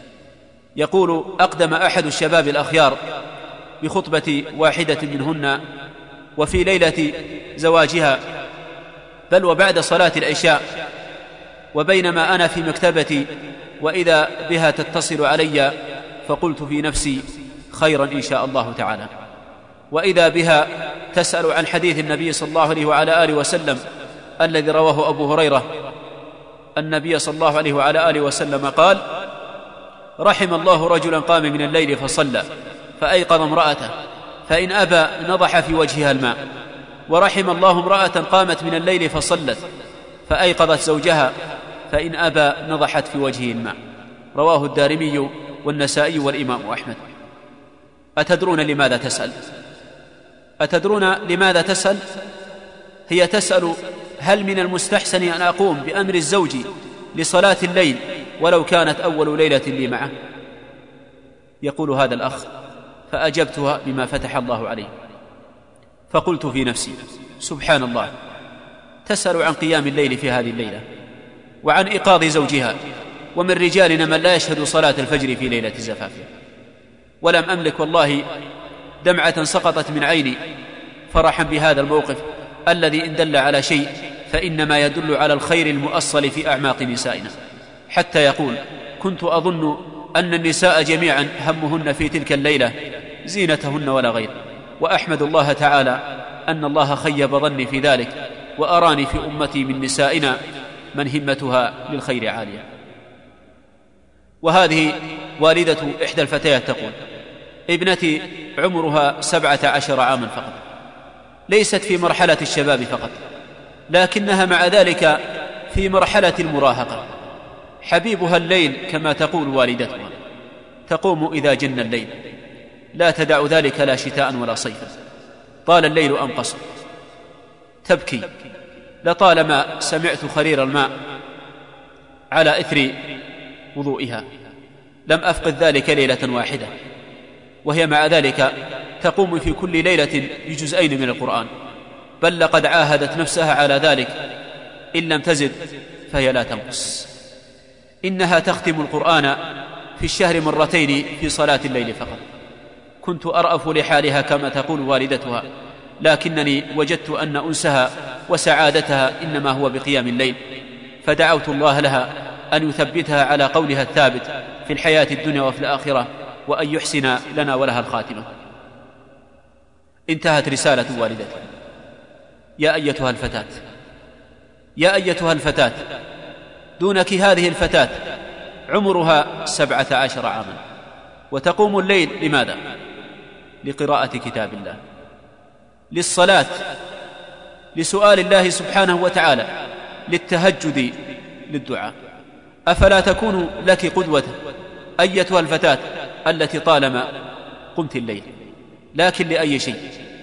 يقول: أقدم أحد الشباب الأخيار بخطبة واحدة منهن وفي ليلة زواجها، بل وبعد صلاة العشاء، وبينما أنا في مكتبتي وإذا بها تتصل علي، فقلت في نفسي: خيرا إن شاء الله تعالى. وإذا بها تسأل عن حديث النبي صلى الله عليه وعلى آله وسلم الذي رواه أبو هريرة. النبي صلى الله عليه وعلى آله وسلم قال: رحم الله رجلا قام من الليل فصلى فأيقظ امرأته فإن أبى نضح في وجهها الماء. ورحم الله امرأة قامت من الليل فصلت فأيقظت زوجها فإن أبى نضحت في وجهه الماء. رواه الدارمي والنسائي والإمام أحمد. أتدرون لماذا تسأل؟ أتدرون لماذا تسأل؟ هي تسأل هل من المستحسن أن أقوم بأمر الزوج لصلاة الليل ولو كانت أول ليلة لي معه؟ يقول هذا الأخ: فأجبتها بما فتح الله عليه، فقلت في نفسي: سبحان الله، تسأل عن قيام الليل في هذه الليلة وعن إيقاظ زوجها، ومن رجالنا من لا يشهد صلاة الفجر في ليلة زفافه. ولم أملك والله دمعة سقطت من عيني فرحا بهذا الموقف الذي إن دل على شيء فإنما يدل على الخير المؤصل في أعماق نسائنا. حتى يقول: كنت أظن أن النساء جميعا همهن في تلك الليلة زينتهن ولا غير، وأحمد الله تعالى أن الله خيب ظني في ذلك وأراني في أمتي من نسائنا من همتها للخير عالية. وهذه والدة إحدى الفتيات تقول: ابنتي عمرها 17 عاما فقط، ليست في مرحلة الشباب فقط، لكنها مع ذلك في مرحلة المراهقة. حبيبها الليل كما تقول والدتها، تقوم إذا جن الليل، لا تدع ذلك لا شتاء ولا صيفا، طال الليل أم قصر. تبكي لطالما سمعت خرير الماء على إثر وضوئها، لم أفقد ذلك ليلة واحدة، وهي مع ذلك تقوم في كل ليلة بجزئين من القرآن، بل لقد عاهدت نفسها على ذلك، إن لم تزد فهي لا تنقص. إنها تختم القرآن في الشهر مرتين في صلاة الليل فقط. كنت أرأف لحالها كما تقول والدتها، لكنني وجدت أن أنسها وسعادتها إنما هو بقيام الليل، فدعوت الله لها أن يثبتها على قولها الثابت في الحياة الدنيا وفي الآخرة، وأن يحسن لنا ولها الخاتمة. انتهت رسالة والدتي: يا أيتها الفتاة، يا أيتها الفتاة، دونك هذه الفتاة عمرها 17 عاما وتقوم الليل، لماذا؟ لقراءة كتاب الله، للصلاة، لسؤال الله سبحانه وتعالى، للتهجد، للدعاء. أفلا تكون لك قدوة أيتها الفتاة التي طالما قمت الليل؟ لكن لأي شيء؟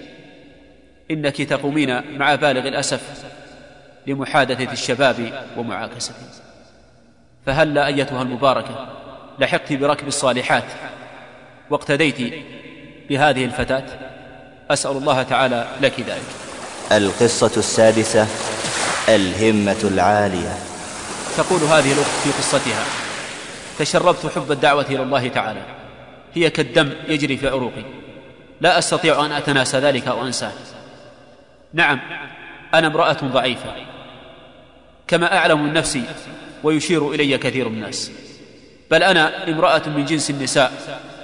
إنك تقومين مع بالغ الأسف لمحادثة الشباب ومعاكستهم. فهلا أيتها المباركة لحقت بركب الصالحات واقتديت بهذه الفتاة؟ أسأل الله تعالى لك ذلك. القصة السادسة: الهمة العالية. تقول هذه الأخت في قصتها: تشربت حب الدعوة إلى الله تعالى، هي كالدم يجري في عروقي، لا أستطيع أن أتناسى ذلك أو أنساه. نعم، أنا امرأة ضعيفة كما أعلم من نفسي ويشير إلي كثير من الناس، بل أنا امرأة من جنس النساء،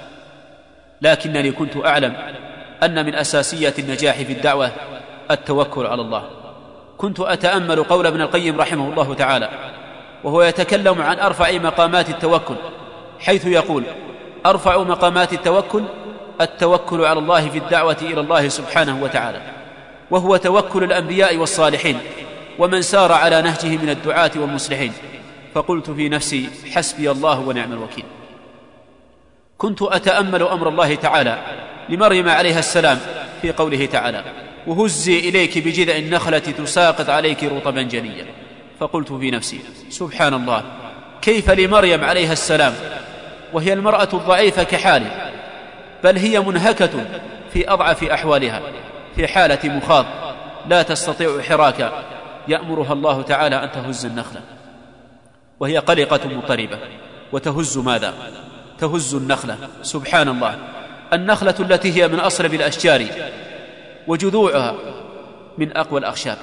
لكنني كنت أعلم أن من أساسية النجاح في الدعوة التوكل على الله. كنت أتأمل قول ابن القيم رحمه الله تعالى وهو يتكلم عن أرفع مقامات التوكل، حيث يقول: أرفع مقامات التوكل على الله في الدعوة إلى الله سبحانه وتعالى، وهو توكل الأنبياء والصالحين ومن سار على نهجه من الدعاة والمصلحين. فقلت في نفسي: حسبي الله ونعم الوكيل. كنت أتأمل أمر الله تعالى لمريم عليها السلام في قوله تعالى: وهزي إليك بجذع النخلة تساقط عليك رطبا جنيا. فقلت في نفسي: سبحان الله، كيف لمريم عليها السلام وهي المرأة الضعيفة كحالي، بل هي منهكة في أضعف أحوالها، في حالة مخاض لا تستطيع حراكا، يأمرها الله تعالى أن تهز النخلة وهي قلقة مضطربة. وتهز ماذا؟ تهز النخلة. سبحان الله، النخلة التي هي من أصلب الأشجار وجذوعها من أقوى الأخشاب،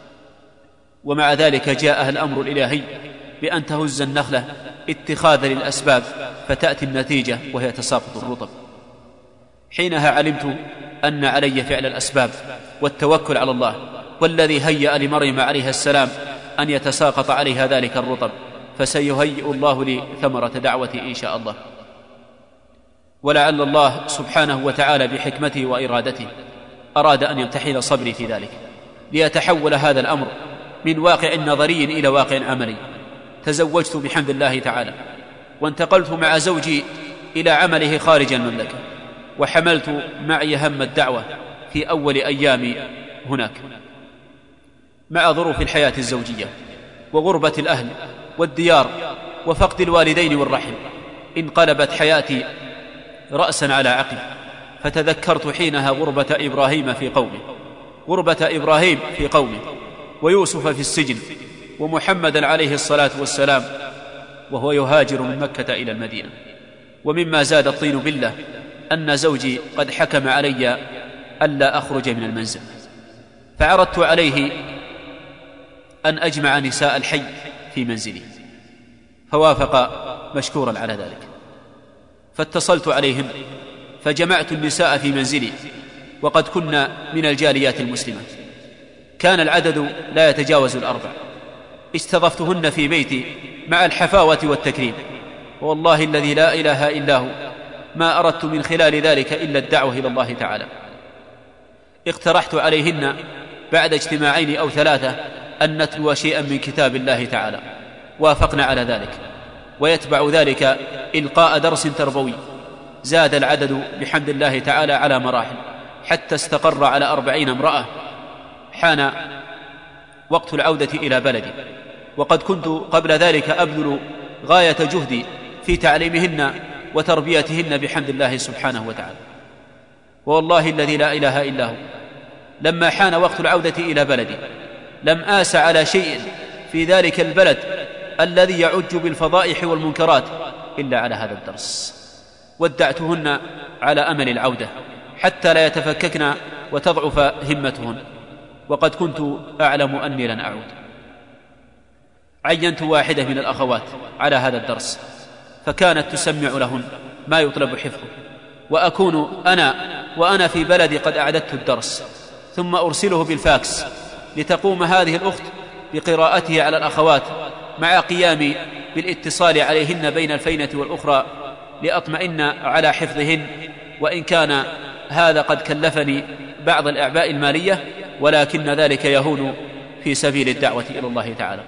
ومع ذلك جاءها الأمر الإلهي بأن تهز النخلة اتخاذا للأسباب، فتأتي النتيجة وهي تساقط الرطب. حينها علمت أن علي فعل الأسباب والتوكل على الله، والذي هيأ لمريم عليها السلام أن يتساقط عليها ذلك الرطب، فسيهيئ الله لي ثمرة دعوتي إن شاء الله. ولعل الله سبحانه وتعالى بحكمته وإرادته أراد أن يمتحن صبري في ذلك، ليتحول هذا الأمر من واقع نظري إلى واقع عملي. تزوجت بحمد الله تعالى، وانتقلت مع زوجي إلى عمله خارج المملكة، وحملت معي هم الدعوة في أول أيامي هناك. مع ظروف الحياة الزوجية وغربة الأهل والديار وفقد الوالدين والرحم، انقلبت حياتي رأسا على عقب، فتذكرت حينها غربة إبراهيم في قومه، ويوسف في السجن، ومحمدا عليه الصلاة والسلام وهو يهاجر من مكة إلى المدينة. ومما زاد الطين بالله أن زوجي قد حكم علي ألا أخرج من المنزل، فعرضت عليه أن أجمع نساء الحي في منزلي، فوافق مشكورا على ذلك. فاتصلت عليهم فجمعت النساء في منزلي، وقد كنا من الجاليات المسلمة، كان العدد لا يتجاوز 4. استضفتهن في بيتي مع الحفاوة والتكريم، والله الذي لا إله إلا هو ما أردت من خلال ذلك إلا الدعوة إلى الله تعالى. اقترحت عليهن بعد اجتماعين أو 3 أن نتلو شيئا من كتاب الله تعالى، وافقنا على ذلك، ويتبع ذلك إلقاء درس تربوي. زاد العدد بحمد الله تعالى على مراحل حتى استقر على 40 امرأة. حان وقت العودة إلى بلدي، وقد كنت قبل ذلك أبذل غاية جهدي في تعليمهن وتربيتهن بحمد الله سبحانه وتعالى. والله الذي لا إله إلا هو لما حان وقت العودة إلى بلدي لم آس على شيء في ذلك البلد الذي يعج بالفضائح والمنكرات إلا على هذا الدرس. ودعتهن على أمل العودة حتى لا يتفككن وتضعف همتهن، وقد كنت أعلم أني لن أعود. عينت واحدة من الأخوات على هذا الدرس، فكانت تسمع لهن ما يطلب حفظه، وأكون وأنا في بلدي قد أعددت الدرس، ثم أرسله بالفاكس لتقوم هذه الأخت بقراءته على الأخوات، مع قيامي بالاتصال عليهن بين الفينة والأخرى لأطمئن على حفظهن، وإن كان هذا قد كلفني بعض الأعباء المالية، ولكن ذلك يهون في سبيل الدعوة إلى الله تعالى.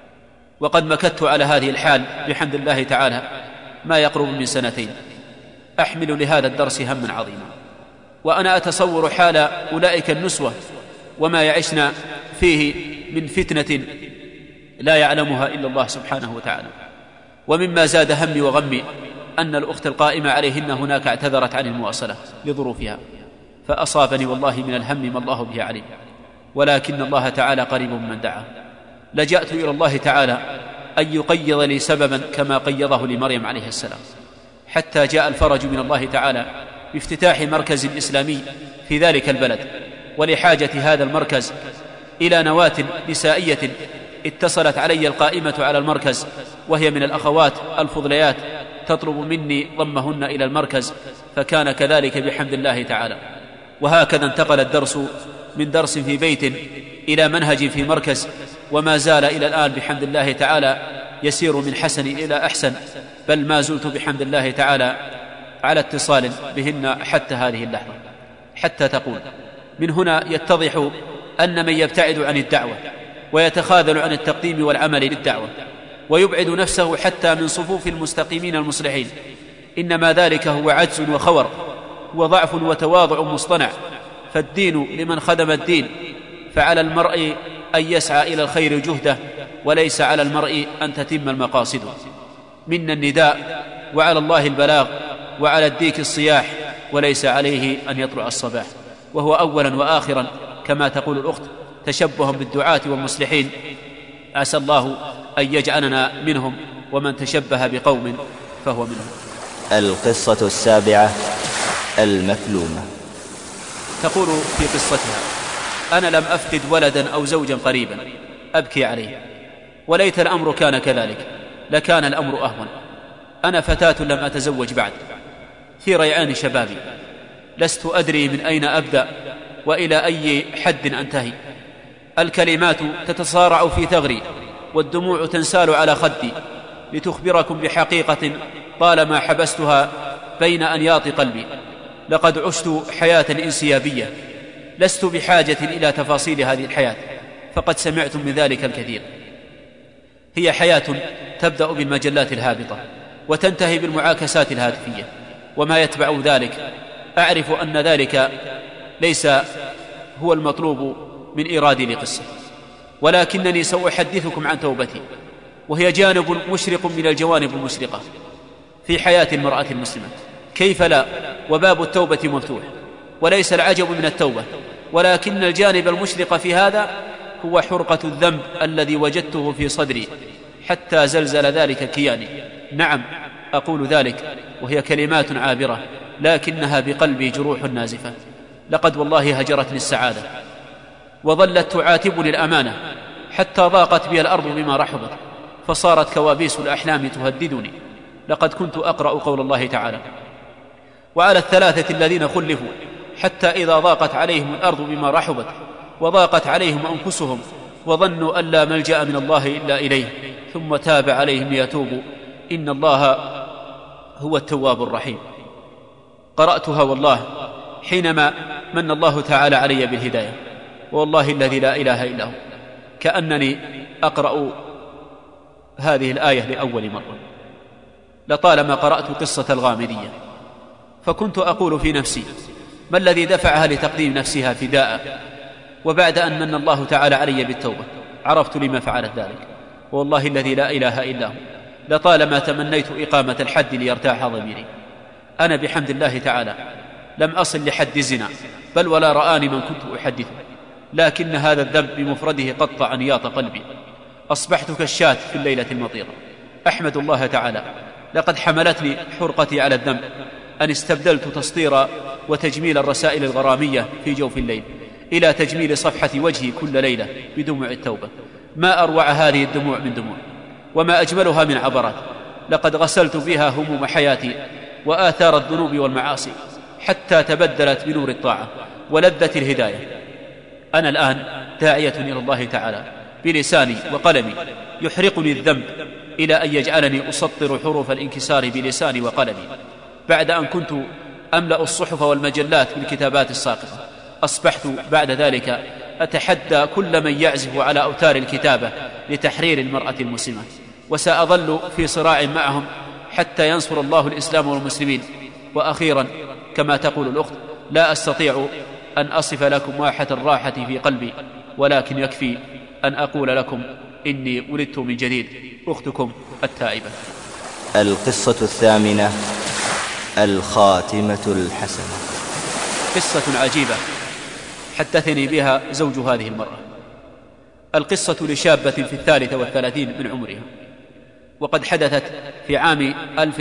وقد مكثت على هذه الحال بحمد الله تعالى ما يقرب من 2 أحمل لهذا الدرس هما عظيما، وأنا أتصور حال أولئك النسوة وما يعشن فيه من فتنة لا يعلمها إلا الله سبحانه وتعالى. ومما زاد همي وغمي أن الأخت القائمة عليهن هناك اعتذرت عن المواصلة لظروفها، فأصابني والله من الهم ما الله به عليم، ولكن الله تعالى قريب من دعا. لجأت إلى الله تعالى أن يقيض لي سببا كما قيضه لمريم عليه السلام، حتى جاء الفرج من الله تعالى بافتتاح مركز إسلامي في ذلك البلد. ولحاجة هذا المركز إلى نواة نسائية اتصلت علي القائمة على المركز، وهي من الأخوات الفضليات، تطلب مني ضمهن إلى المركز، فكان كذلك بحمد الله تعالى. وهكذا انتقل الدرس من درس في بيت إلى منهج في مركز، وما زال إلى الآن بحمد الله تعالى يسير من حسن إلى أحسن، بل ما زلت بحمد الله تعالى على اتصال بهن حتى هذه اللحظة. حتى تقول: من هنا يتضح أن من يبتعد عن الدعوة ويتخاذل عن التقديم والعمل للدعوة ويبعد نفسه حتى من صفوف المستقيمين المصلحين، إنما ذلك هو عجز وخور وضعف وتواضع مصطنع. فالدين لمن خدم الدين، فعلى المرء أن يسعى إلى الخير جهده، وليس على المرء أن تتم المقاصد. منا النداء، وعلى الله البلاغ، وعلى الديك الصياح، وليس عليه أن يطلع الصباح. وهو أولا وآخرا كما تقول الأخت تشبها بالدعاة والمصلحين. عسى الله أن يجعلنا منهم، ومن تشبه بقوم فهو منهم. القصة 7 المكلومة. تقول في قصتها: أنا لم أفقد ولدا أو زوجا قريبا أبكي عليه، وليت الأمر كان كذلك لكان الأمر أهون. أنا فتاة لم أتزوج بعد، في ريعان شبابي، لست أدري من أين أبدأ وإلى أي حد أنتهي. الكلمات تتصارع في ثغري، والدموع تنسال على خدي، لتخبركم بحقيقة طالما حبستها بين أنياط قلبي. لقد عشت حياة انسيابية، لست بحاجة إلى تفاصيل هذه الحياة، فقد سمعتم من ذلك الكثير. هي حياة تبدأ بالمجلات الهابطة وتنتهي بالمعاكسات الهاتفية وما يتبع ذلك. أعرف أن ذلك ليس هو المطلوب من إيرادي لقصة، ولكنني سأحدثكم عن توبتي، وهي جانب مشرق من الجوانب المشرقة في حياة المرأة المسلمة. كيف لا، وباب التوبة مفتوح، وليس العجب من التوبة، ولكن الجانب المشرق في هذا هو حرقة الذنب الذي وجدته في صدري حتى زلزل ذلك كياني. نعم، أقول ذلك وهي كلمات عابرة، لكنها بقلبي جروح نازفة. لقد والله هجرتني السعادة، وظلت تعاتبني الأمانة، حتى ضاقت بي الأرض بما رحبت، فصارت كوابيس الأحلام تهددني. لقد كنت أقرأ قول الله تعالى: وعلى الثلاثة الذين خلفوا حتى إذا ضاقت عليهم الأرض بما رحبت وضاقت عليهم أنفسهم وظنوا أن لا ملجأ من الله إلا إليه ثم تاب عليهم ليتوبوا إن الله هو التواب الرحيم. قرأتها والله حينما من الله تعالى علي بالهداية، والله الذي لا إله إلا هو كأنني أقرأ هذه الآية لأول مرة. لطالما قرأت قصة الغامدية، فكنت أقول في نفسي: ما الذي دفعها لتقديم نفسها فداء؟ وبعد أن من الله تعالى علي بالتوبة عرفت لما فعلت ذلك، والله الذي لا إله إلا هو لطالما تمنيت إقامة الحد ليرتاح ضميري. أنا بحمد الله تعالى لم أصل لحد الزنا، بل ولا رآني من كنت أحدثه، لكن هذا الذنب بمفرده قطع أنياط قلبي. أصبحت كالشاة في الليلة المطيرة. أحمد الله تعالى، لقد حملتني حرقتي على الذنب أن استبدلت تسطير وتجميل الرسائل الغرامية في جوف الليل إلى تجميل صفحة وجهي كل ليلة بدموع التوبة. ما أروع هذه الدموع من دموع، وما أجملها من عبرات. لقد غسلت بها هموم حياتي وآثار الذنوب والمعاصي حتى تبدلت بنور الطاعة ولذة الهداية. أنا الآن داعية إلى الله تعالى بلساني وقلمي، يحرقني الذنب إلى أن يجعلني أسطر حروف الانكسار بلساني وقلمي. بعد أن كنت أملأ الصحف والمجلات بالكتابات الساقطة، أصبحت بعد ذلك أتحدى كل من يعزف على أوتار الكتابة لتحرير المرأة المسلمة، وسأظل في صراع معهم حتى ينصر الله الإسلام والمسلمين. وأخيرا كما تقول الأخت، لا أستطيع أن أصف لكم واحة الراحة في قلبي، ولكن يكفي أن أقول لكم إني ولدت من جديد. أختكم التائبة. القصة الثامنة: الخاتمة الحسنة. قصة عجيبة حدثني بها زوج هذه المرأة. القصة لشابة في 33 من عمرها، وقد حدثت في عام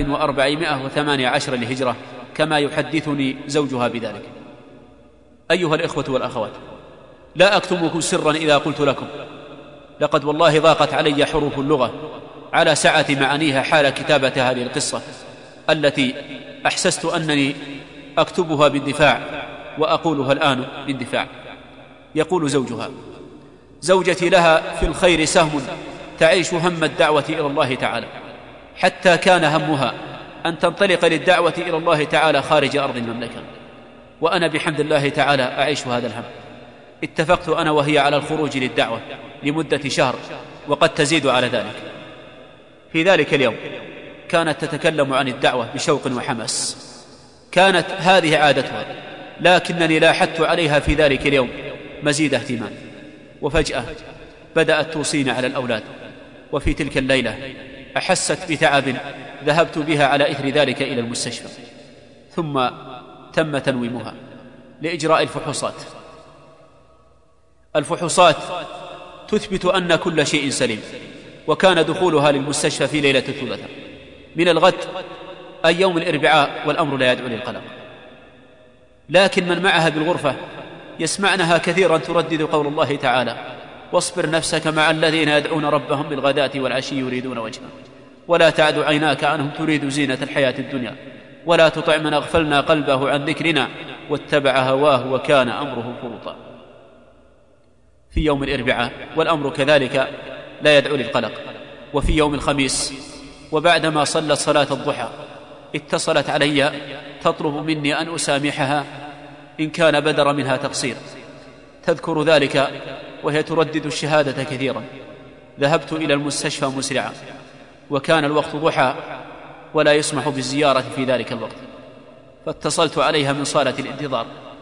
1418 للهجرة كما يحدثني زوجها بذلك. أيها الإخوة والأخوات، لا أكتمكم سرا إذا قلت لكم لقد والله ضاقت علي حروف اللغة على سعة معانيها حال كتابة هذه القصة التي أحسست أنني أكتبها باندفاع وأقولها الآن باندفاع. يقول زوجها: زوجتي لها في الخير سهم تعيش هم الدعوة إلى الله تعالى، حتى كان همها أن تنطلق للدعوة إلى الله تعالى خارج أرض المملكة، وأنا بحمد الله تعالى أعيش هذا الهم. اتفقت أنا وهي على الخروج للدعوة لمدة شهر، وقد تزيد على ذلك. في ذلك اليوم كانت تتكلم عن الدعوة بشوق وحماس، كانت هذه عادتها، لكنني لاحظت عليها في ذلك اليوم مزيد اهتمام. وفجأة بدأت توصيني على الأولاد، وفي تلك الليلة أحست بتعب ذهبت بها على إثر ذلك إلى المستشفى، ثم تم تنويمها لإجراء الفحوصات. الفحوصات تثبت أن كل شيء سليم، وكان دخولها للمستشفى في ليلة الثلاثاء. من الغد أي يوم الأربعاء والأمر لا يدعو للقلق، لكن من معها بالغرفة يسمعنها كثيرا تردد قول الله تعالى: واصبر نفسك مع الذين يدعون ربهم بالغداة والعشي يريدون وجهه ولا تعد عيناك عنهم تريد زينة الحياة الدنيا ولا تطع من أغفلنا قلبه عن ذكرنا واتبع هواه وكان أمره فرطا. في يوم الأربعاء والأمر كذلك لا يدعو للقلق. وفي يوم الخميس وبعدما صلت صلاة الضحى اتصلت علي تطلب مني أن أسامحها إن كان بدر منها تقصير، تذكر ذلك وهي تردد الشهادة كثيرا. ذهبت إلى المستشفى مسرعا، وكان الوقت ضحى ولا يسمح بالزيارة في ذلك الوقت، فاتصلت عليها من صالة الانتظار،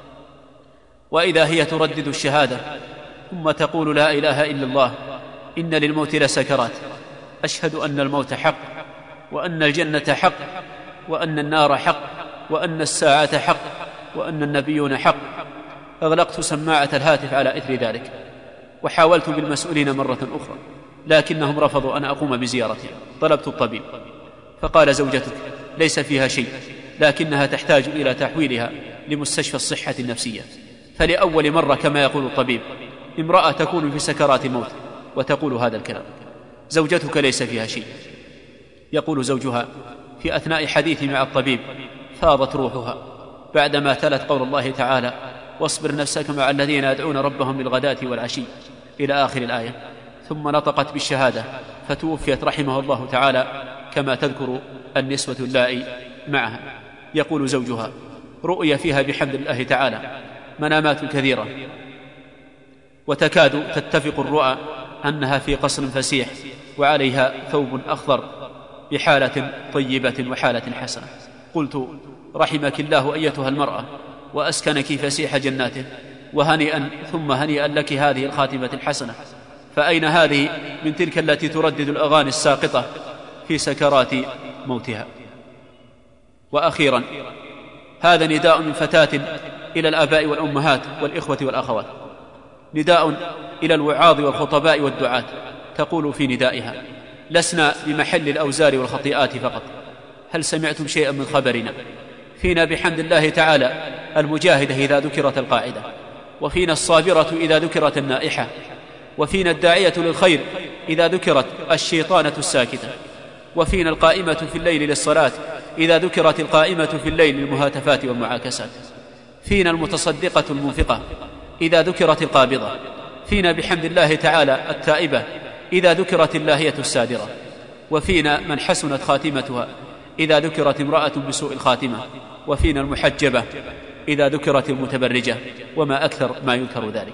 وإذا هي تردد الشهادة ثم تقول لا إله إلا الله، إن للموت لسكرات، أشهد أن الموت حق، وأن الجنة حق، وأن النار حق، وأن الساعة حق، وأن النبيون حق. أغلقت سماعة الهاتف على إثر ذلك، وحاولت بالمسؤولين مرة أخرى لكنهم رفضوا أن أقوم بزيارتها. طلبت الطبيب فقال زوجتك ليس فيها شيء، لكنها تحتاج إلى تحويلها لمستشفى الصحة النفسية. فلأول مرة كما يقول الطبيب امرأة تكون في سكرات الموت وتقول هذا الكلام. زوجتك ليس فيها شيء. يقول زوجها في أثناء حديثي مع الطبيب فاضت روحها بعدما تلت قول الله تعالى واصبر نفسك مع الذين يدعون ربهم بالغداة والعشي إلى آخر الآية، ثم نطقت بالشهادة فتوفيت رحمه الله تعالى كما تذكر النسوة اللائي معها. يقول زوجها رؤي فيها بحمد الله تعالى منامات كثيرة، وتكاد تتفق الرؤى أنها في قصر فسيح وعليها ثوب أخضر بحالة طيبة وحالة حسنة. قلت رحمك الله أيتها المرأة وأسكنك فسيح جناته، وهنيئا ثم هنيئا لك هذه الخاتمة الحسنة، فأين هذه من تلك التي تردد الأغاني الساقطة في سكرات موتها؟ وأخيرا هذا نداء من فتاة إلى الآباء والأمهات والإخوة والأخوات، نداء إلى الوعاظ والخطباء والدعاة. تقول في ندائها لسنا بمحل الأوزار والخطيئات فقط، هل سمعتم شيئا من خبرنا؟ فينا بحمد الله تعالى المجاهدة إذا ذكرت القاعدة، وفينا الصابرة إذا ذكرت النائحة، وفينا الداعية للخير إذا ذكرت الشيطانة الساكتة، وفينا القائمة في الليل للصلاة إذا ذكرت القائمة في الليل للمهاتفات والمعاكسات، فينا المتصدقة المنفقة إذا ذكرت القابضة، فينا بحمد الله تعالى التائبة إذا ذكرت اللاهية السادرة، وفينا من حسنت خاتمتها إذا ذكرت امرأة بسوء الخاتمة، وفينا المحجبة إذا ذكرت المتبرجة، وما أكثر ما يذكر ذلك.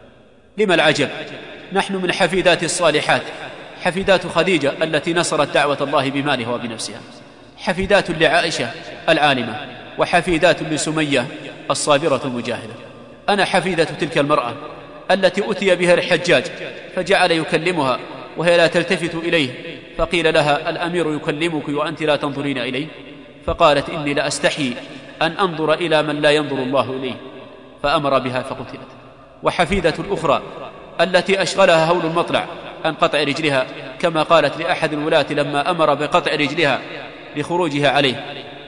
لما العجب؟ نحن من حفيدات الصالحات، حفيدات خديجة التي نصرت دعوة الله بمالها وبنفسها، حفيدات لعائشة العالمة، وحفيدات لسمية الصابرة المجاهدة. أنا حفيدة تلك المرأة التي أتي بها الحجاج فجعل يكلمها وهي لا تلتفت إليه، فقيل لها الأمير يكلمك وأنت لا تنظرين إليه، فقالت إني لأستحيي أن أنظر إلى من لا ينظر الله إليه، فأمر بها فقتلت. وحفيدة الأخرى التي أشغلها هول المطلع عن قطع رجلها، كما قالت لأحد الولاة لما أمر بقطع رجلها لخروجها عليه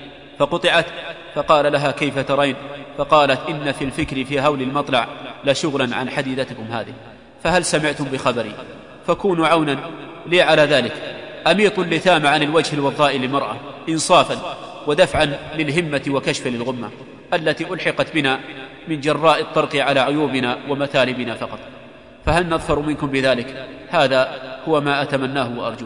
فقطعت، فقال لها كيف ترين؟ فقالت إن في الفكر في هول المطلع لشغلا عن حديدتكم هذه، فهل سمعتم بخبري؟ فكونوا عونا لي على ذلك. أميط اللثام عن الوجه الوضاء للمرأة إنصافا ودفعا للهمة وكشفا للغمة التي ألحقت بنا من جراء الطرق على عيوبنا ومثالبنا فقط. فهل نظفر منكم بذلك؟ هذا هو ما أتمناه وأرجوه.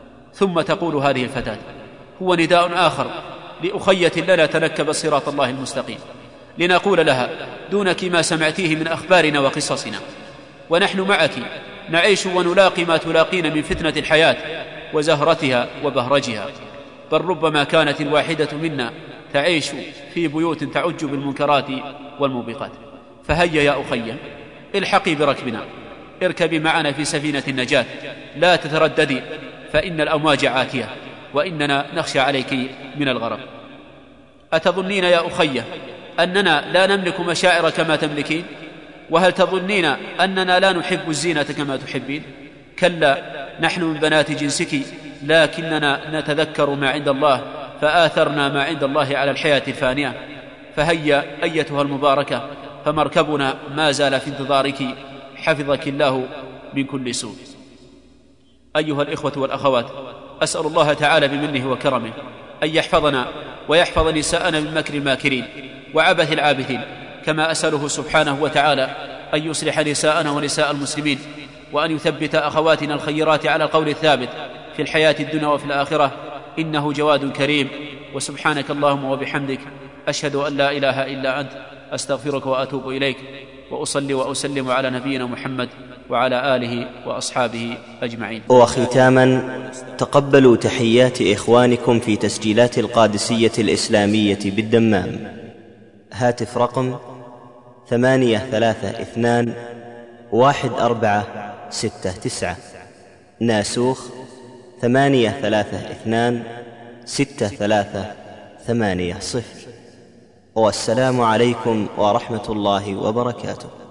ثم تقول هذه الفتاة هو نداء آخر لأخية لنا تنكب صراط الله المستقيم، لنقول لها دونك ما سمعتيه من أخبارنا وقصصنا، ونحن معك نعيش ونلاقي ما تلاقين من فتنة الحياة وزهرتها وبهرجها، بل ربما كانت الواحدة منا تعيش في بيوت تعج بالمنكرات والموبقات. فهيا يا أخي الحقي بركبنا، اركبي معنا في سفينة النجاة، لا تترددي فإن الأمواج عاتية وإننا نخشى عليك من الغرق. أتظنين يا أخي أننا لا نملك مشاعر كما تملكين؟ وهل تظنين أننا لا نحب الزينة كما تحبين؟ كلا، نحن من بنات جنسك، لكننا نتذكر ما عند الله فآثرنا ما عند الله على الحياة الفانية. فهيا أيتها المباركة، فمركبنا ما زال في انتظارك، حفظك الله من كل سوء. أيها الإخوة والأخوات، أسأل الله تعالى بمنه وكرمه أن يحفظنا ويحفظ نساءنا من مكر الماكرين وعبث العابثين، كما أسأله سبحانه وتعالى أن يصلح نساءنا ونساء المسلمين، وأن يثبت أخواتنا الخيرات على القول الثابت في الحياة الدنيا وفي الآخرة، إنه جواد كريم وسبحانك اللهم وبحمدك أشهد أن لا إله إلا أنت أستغفرك وأتوب إليك، وأصلي وأسلم على نبينا محمد وعلى آله وأصحابه أجمعين. وختاما، تقبلوا تحيات إخوانكم في تسجيلات القادسية الإسلامية بالدمام. هاتف رقم 832-1469، ناسوخ 832-6380. والسلام عليكم ورحمة الله وبركاته.